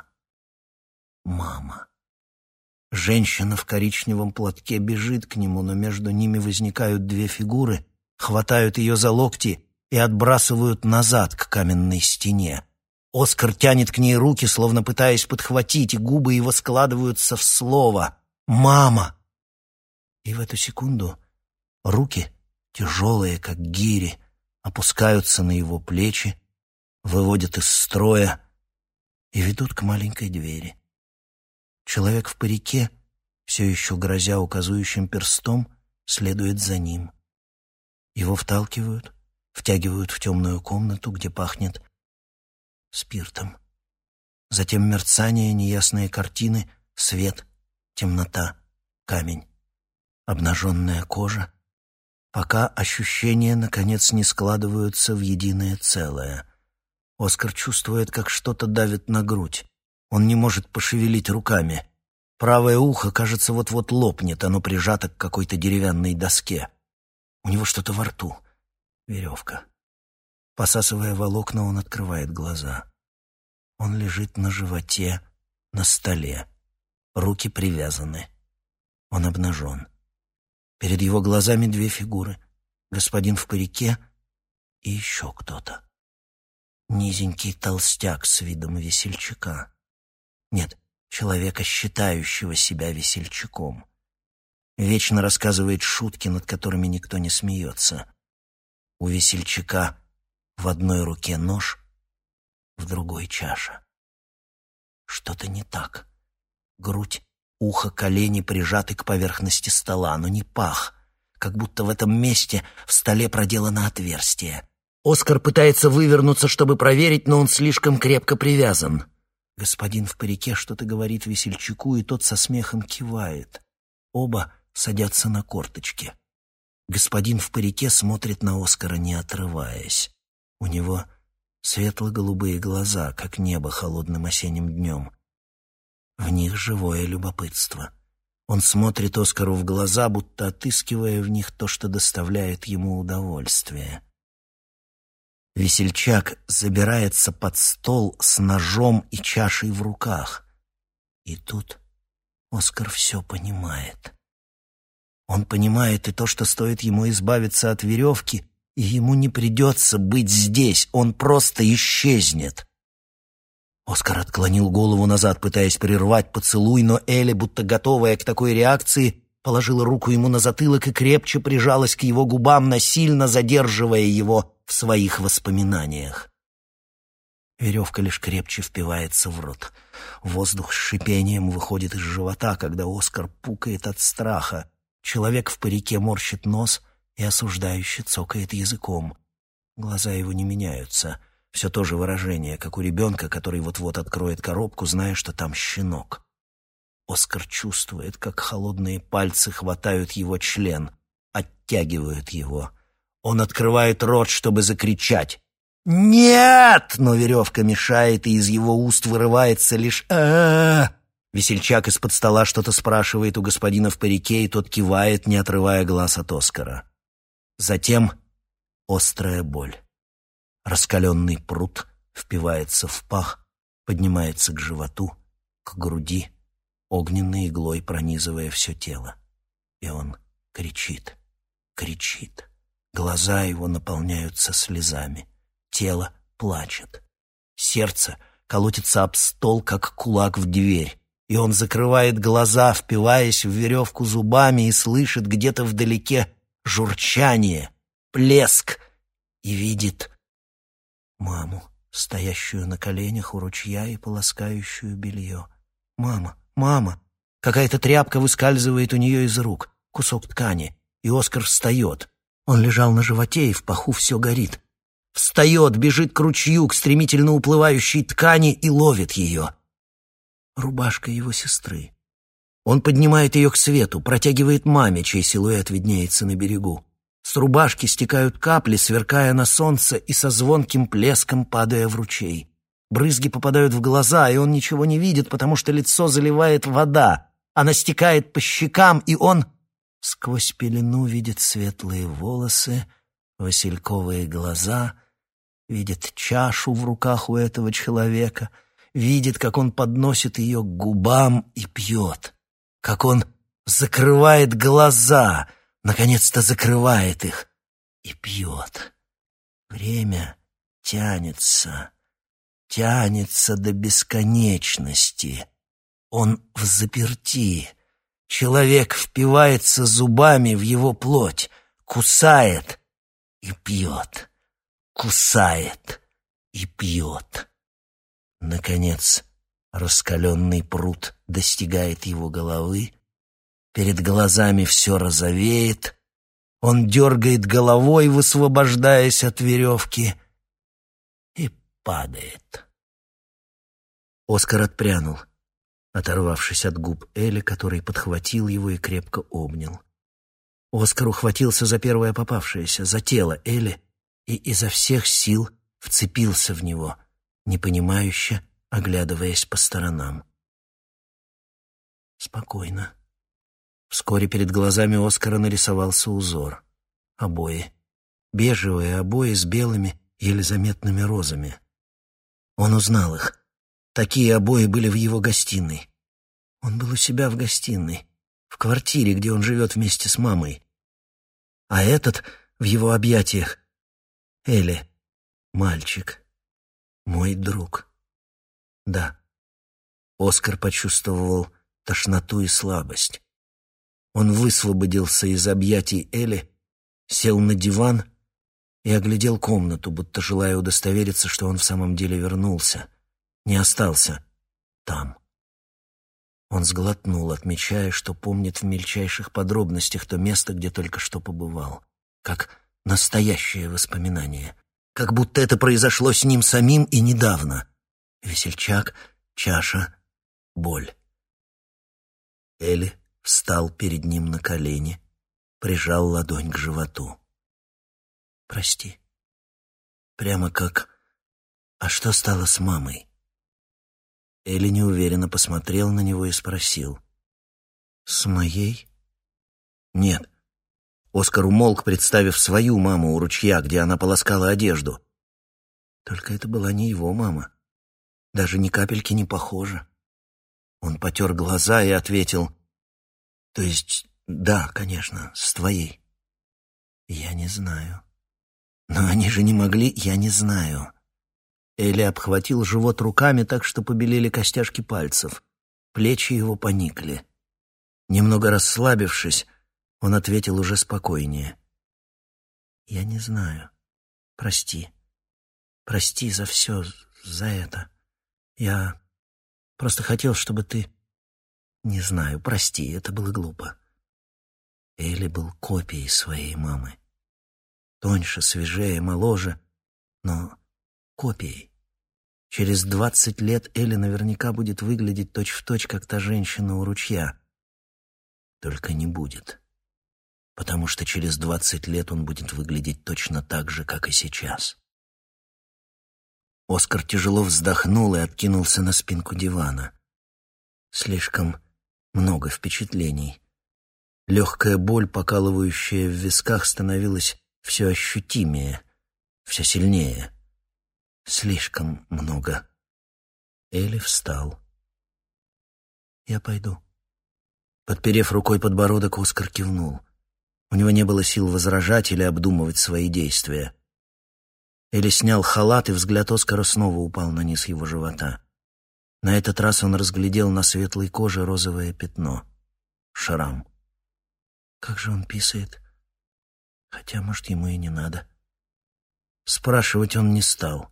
Мама. Женщина в коричневом платке бежит к нему, но между ними возникают две фигуры, хватают ее за локти и отбрасывают назад к каменной стене. Оскар тянет к ней руки, словно пытаясь подхватить, и губы его складываются в слово «Мама!». И в эту секунду руки тяжелые, как гири, опускаются на его плечи, выводят из строя и ведут к маленькой двери. Человек в парике, все еще грозя указующим перстом, следует за ним. Его вталкивают, втягивают в темную комнату, где пахнет спиртом. Затем мерцание, неясные картины, свет, темнота, камень, обнаженная кожа, пока ощущения, наконец, не складываются в единое целое. Оскар чувствует, как что-то давит на грудь. Он не может пошевелить руками. Правое ухо, кажется, вот-вот лопнет, оно прижато к какой-то деревянной доске. У него что-то во рту. Веревка. Посасывая волокна, он открывает глаза. Он лежит на животе, на столе. Руки привязаны. Он обнажен. Перед его глазами две фигуры. Господин в парике и еще кто-то. Низенький толстяк с видом весельчака. Нет, человека, считающего себя весельчаком. Вечно рассказывает шутки, над которыми никто не смеется. У весельчака в одной руке нож, в другой чаша. Что-то не так. Грудь, ухо, колени прижаты к поверхности стола, но не пах, как будто в этом месте в столе проделано отверстие. Оскар пытается вывернуться, чтобы проверить, но он слишком крепко привязан. Господин в парике что-то говорит весельчаку, и тот со смехом кивает. Оба садятся на корточки. Господин в парике смотрит на Оскара, не отрываясь. У него светло-голубые глаза, как небо холодным осенним днем. В них живое любопытство. Он смотрит Оскару в глаза, будто отыскивая в них то, что доставляет ему удовольствие. Весельчак забирается под стол с ножом и чашей в руках. И тут Оскар все понимает. Он понимает и то, что стоит ему избавиться от веревки, и ему не придется быть здесь, он просто исчезнет. Оскар отклонил голову назад, пытаясь прервать поцелуй, но Элли, будто готовая к такой реакции, положила руку ему на затылок и крепче прижалась к его губам, насильно задерживая его в своих воспоминаниях. Веревка лишь крепче впивается в рот. Воздух с шипением выходит из живота, когда Оскар пукает от страха. Человек в парике морщит нос и осуждающе цокает языком. Глаза его не меняются. Все то же выражение, как у ребенка, который вот-вот откроет коробку, зная, что там щенок. Оскар чувствует, как холодные пальцы хватают его член, оттягивают его. Он открывает рот, чтобы закричать. «Нет!» Но веревка мешает, и из его уст вырывается лишь «а-а-а». Весельчак из-под стола что-то спрашивает у господина в парике, и тот кивает, не отрывая глаз от Оскара. Затем острая боль. Раскаленный прут впивается в пах, поднимается к животу, к груди, огненной иглой пронизывая все тело. И он кричит, кричит. Глаза его наполняются слезами. Тело плачет. Сердце колотится об стол, как кулак в дверь. И он закрывает глаза, впиваясь в веревку зубами, и слышит где-то вдалеке журчание, плеск, и видит маму, стоящую на коленях у ручья и полоскающую белье. «Мама! Мама!» Какая-то тряпка выскальзывает у нее из рук, кусок ткани, и Оскар встает. Он лежал на животе, и в паху все горит. Встает, бежит к ручью, к стремительно уплывающей ткани и ловит ее. Рубашка его сестры. Он поднимает ее к свету, протягивает маме, чей силуэт виднеется на берегу. С рубашки стекают капли, сверкая на солнце и со звонким плеском падая в ручей. Брызги попадают в глаза, и он ничего не видит, потому что лицо заливает вода. Она стекает по щекам, и он сквозь пелену видит светлые волосы, васильковые глаза, видит чашу в руках у этого человека, видит, как он подносит ее к губам и пьет, как он закрывает глаза, наконец-то закрывает их и пьет. Время тянется, тянется до бесконечности. Он в заперти. Человек впивается зубами в его плоть. кусает и пьет, кусает и пьет. Наконец, раскаленный пруд достигает его головы, перед глазами все розовеет, он дергает головой, высвобождаясь от веревки, и падает. Оскар отпрянул, оторвавшись от губ Элли, который подхватил его и крепко обнял. Оскар ухватился за первое попавшееся, за тело Элли, и изо всех сил вцепился в него, непонимающе оглядываясь по сторонам. Спокойно. Вскоре перед глазами Оскара нарисовался узор. Обои. Бежевые обои с белыми, еле заметными розами. Он узнал их. Такие обои были в его гостиной. Он был у себя в гостиной, в квартире, где он живет вместе с мамой. А этот в его объятиях — Элли, мальчик, мой друг. Да. Оскар почувствовал тошноту и слабость. Он высвободился из объятий Элли, сел на диван и оглядел комнату, будто желая удостовериться, что он в самом деле вернулся, не остался там. Он сглотнул, отмечая, что помнит в мельчайших подробностях то место, где только что побывал, как настоящее воспоминание, как будто это произошло с ним самим и недавно. Весельчак, чаша, боль. Элли встал перед ним на колени, прижал ладонь к животу. «Прости». Прямо как «А что стало с мамой?» Элли неуверенно посмотрел на него и спросил. «С моей?» «Нет». Оскар умолк, представив свою маму у ручья, где она полоскала одежду. Только это была не его мама. Даже ни капельки не похожа. Он потер глаза и ответил: «То есть, да, конечно, с твоей». «Я не знаю». «Но они же не могли, я не знаю». Элли обхватил живот руками так, что побелели костяшки пальцев. Плечи его поникли. Немного расслабившись, он ответил уже спокойнее. «Я не знаю. Прости. Прости за все, за это. Я просто хотел, чтобы ты... Не знаю, прости, это было глупо». Элли был копией своей мамы. Тоньше, свежее, моложе, но копией. Через двадцать лет Элли наверняка будет выглядеть точь-в-точь, как та женщина у ручья. Только не будет. Потому что через двадцать лет он будет выглядеть точно так же, как и сейчас. Оскар тяжело вздохнул и откинулся на спинку дивана. Слишком много впечатлений. Легкая боль, покалывающая в висках, становилась все ощутимее, все сильнее. Слишком много. Элли встал. «Я пойду». Подперев рукой подбородок, Оскар кивнул. У него не было сил возражать или обдумывать свои действия. Элли снял халат, и взгляд Оскара снова упал на низ его живота. На этот раз он разглядел на светлой коже розовое пятно. Шрам. Как же он писает? Хотя, может, ему и не надо. Спрашивать он не стал.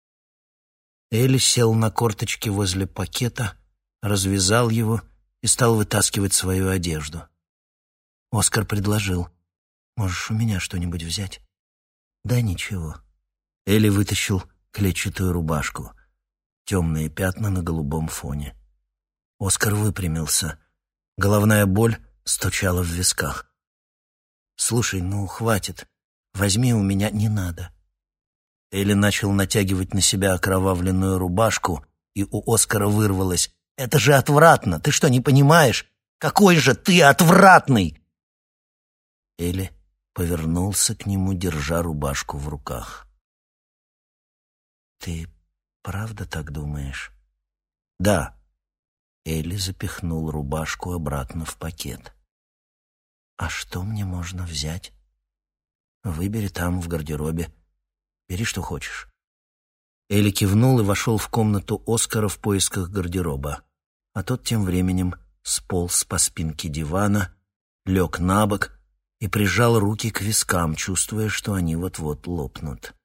Элли сел на корточки возле пакета, развязал его и стал вытаскивать свою одежду. Оскар предложил: «Можешь у меня что-нибудь взять?» «Да ничего». Элли вытащил клетчатую рубашку. Темные пятна на голубом фоне. Оскар выпрямился. Головная боль стучала в висках. «Слушай, ну хватит. Возьми у меня, не надо». Элли начал натягивать на себя окровавленную рубашку, и у Оскара вырвалось: «Это же отвратно! Ты что, не понимаешь? Какой же ты отвратный!» Элли повернулся к нему, держа рубашку в руках. «Ты правда так думаешь?» «Да». Элли запихнул рубашку обратно в пакет. «А что мне можно взять?» «Выбери там, в гардеробе. Бери, что хочешь». Элли кивнул и вошел в комнату Оскара в поисках гардероба. А тот тем временем сполз по спинке дивана, лег на бок и прижал руки к вискам, чувствуя, что они вот-вот лопнут.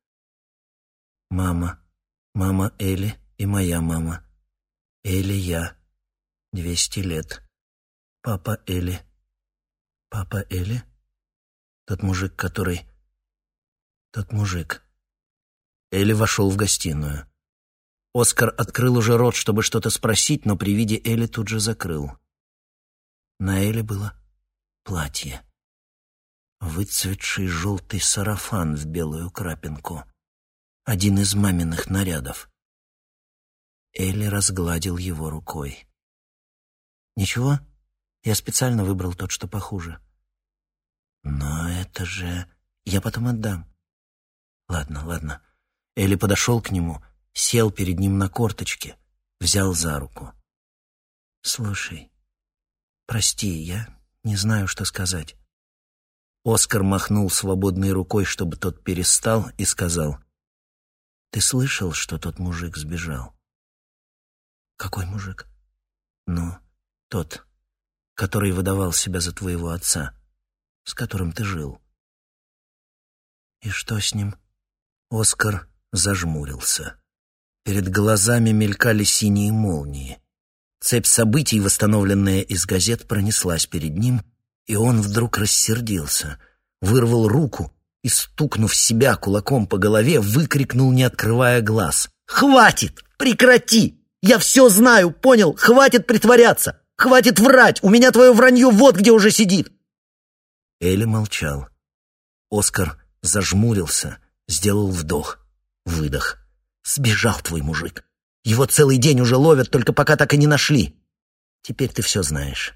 «Мама, мама Элли и моя мама. Элли я. Двести лет. Папа Элли. Папа Элли? Тот мужик, который... Тот мужик». Элли вошел в гостиную. Оскар открыл уже рот, чтобы что-то спросить, но при виде Элли тут же закрыл. На Элли было платье. Выцветший желтый сарафан в белую крапинку. Один из маминых нарядов. Элли разгладил его рукой. «Ничего, я специально выбрал тот, что похуже». «Но это же... Я потом отдам». «Ладно, ладно». Элли подошел к нему, сел перед ним на корточки, взял за руку. «Слушай, прости, я не знаю, что сказать». Оскар махнул свободной рукой, чтобы тот перестал, и сказал: «Ты слышал, что тот мужик сбежал?» «Какой мужик?» «Ну, тот, который выдавал себя за твоего отца, с которым ты жил». «И что с ним?» Оскар зажмурился. Перед глазами мелькали синие молнии. Цепь событий, восстановленная из газет, пронеслась перед ним, и он вдруг рассердился, вырвал руку и, стукнув себя кулаком по голове, выкрикнул, не открывая глаз: «Хватит! Прекрати! Я все знаю, понял? Хватит притворяться! Хватит врать! У меня твое вранье вот где уже сидит!» Элли молчал. Оскар зажмурился, сделал вдох, выдох. «Сбежал твой мужик. Его целый день уже ловят, только пока так и не нашли. Теперь ты все знаешь».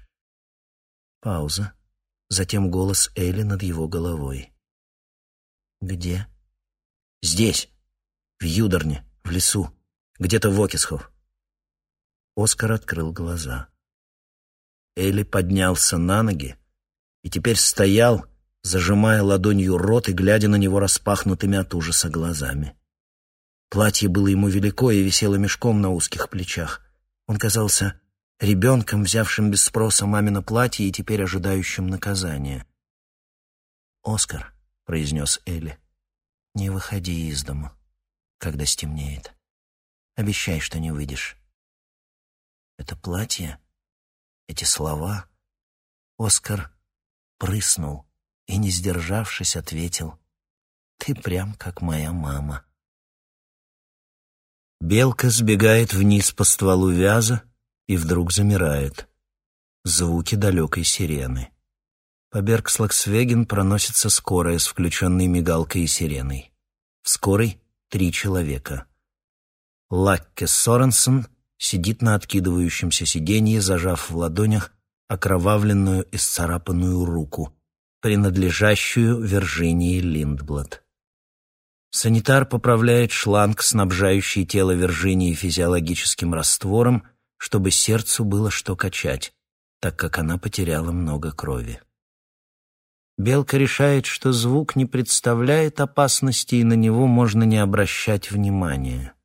Пауза. Затем голос Элли над его головой. «Где?» «Здесь, в Юдорне, в лесу, где-то в Окисхов». Оскар открыл глаза. Элли поднялся на ноги и теперь стоял, зажимая ладонью рот и глядя на него распахнутыми от ужаса глазами. Платье было ему велико и висело мешком на узких плечах. Он казался ребенком, взявшим без спроса мамино платье и теперь ожидающим наказания. «Оскар», — произнес Элли, — «не выходи из дому, когда стемнеет. Обещай, что не выйдешь». Это платье, эти слова... Оскар прыснул и, не сдержавшись, ответил: «Ты прям как моя мама». Белка сбегает вниз по стволу вяза и вдруг замирает. Звуки далекой сирены. По Беркслаксвеген проносится скорая с включенной мигалкой и сиреной. В скорой три человека. Лакке Соренсон сидит на откидывающемся сиденье, зажав в ладонях окровавленную и сцарапанную руку, принадлежащую Виржинии Линдблад. Санитар поправляет шланг, снабжающий тело Виржинии физиологическим раствором, чтобы сердцу было что качать, так как она потеряла много крови. Белка решает, что звук не представляет опасности, и на него можно не обращать внимания.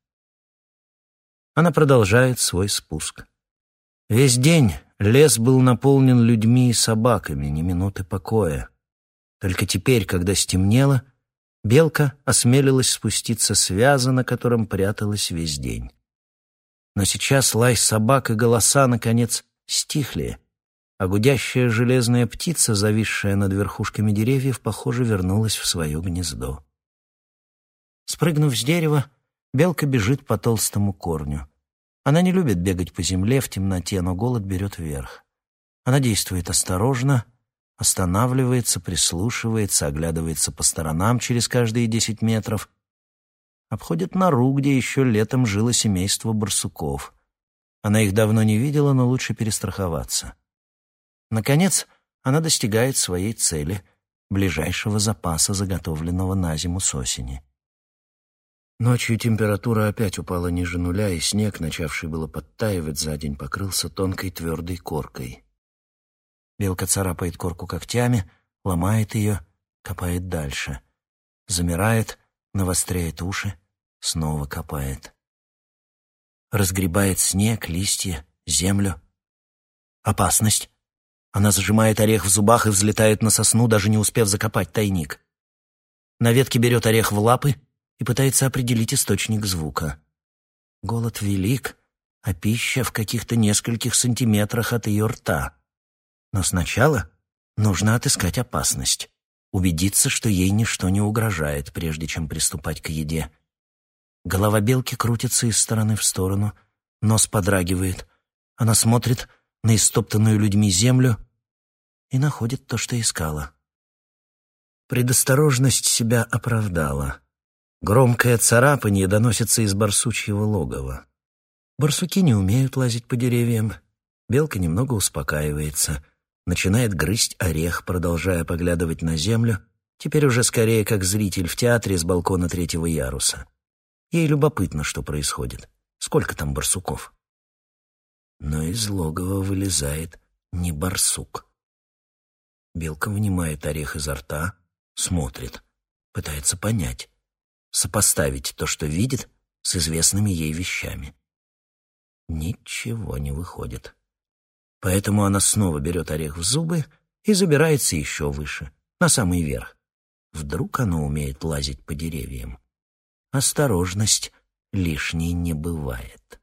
Она продолжает свой спуск. Весь день лес был наполнен людьми и собаками, ни минуты покоя. Только теперь, когда стемнело, Белка осмелилась спуститься с вяза, на котором пряталась весь день. Но сейчас лай собак и голоса, наконец, стихли, а гудящая железная птица, зависшая над верхушками деревьев, похоже, вернулась в свое гнездо. Спрыгнув с дерева, белка бежит по толстому корню. Она не любит бегать по земле в темноте, но голод берет верх. Она действует осторожно, останавливается, прислушивается, оглядывается по сторонам через каждые десять метров, обходит нору, где еще летом жило семейство барсуков. Она их давно не видела, но лучше перестраховаться. Наконец, она достигает своей цели — ближайшего запаса, заготовленного на зиму с осени. Ночью температура опять упала ниже нуля, и снег, начавший было подтаивать за день, покрылся тонкой твердой коркой. Белка царапает корку когтями, ломает ее, копает дальше. Замирает, навостряет уши, снова копает. Разгребает снег, листья, землю. Опасность. Она зажимает орех в зубах и взлетает на сосну, даже не успев закопать тайник. На ветке берет орех в лапы и пытается определить источник звука. Голод велик, а пища в каких-то нескольких сантиметрах от ее рта. Но сначала нужно отыскать опасность, убедиться, что ей ничто не угрожает, прежде чем приступать к еде. Голова белки крутится из стороны в сторону, нос подрагивает. Она смотрит на истоптанную людьми землю и находит то, что искала. Предосторожность себя оправдала. Громкое царапанье доносится из барсучьего логова. Барсуки не умеют лазить по деревьям. Белка немного успокаивается, начинает грызть орех, продолжая поглядывать на землю, теперь уже скорее как зритель в театре с балкона третьего яруса. Ей любопытно, что происходит. Сколько там барсуков? Но из логова вылезает не барсук. Белка вынимает орех изо рта, смотрит, пытается понять, сопоставить то, что видит, с известными ей вещами. Ничего не выходит. Поэтому она снова берет орех в зубы и забирается еще выше, на самый верх. Вдруг она умеет лазить по деревьям. Осторожность лишней не бывает.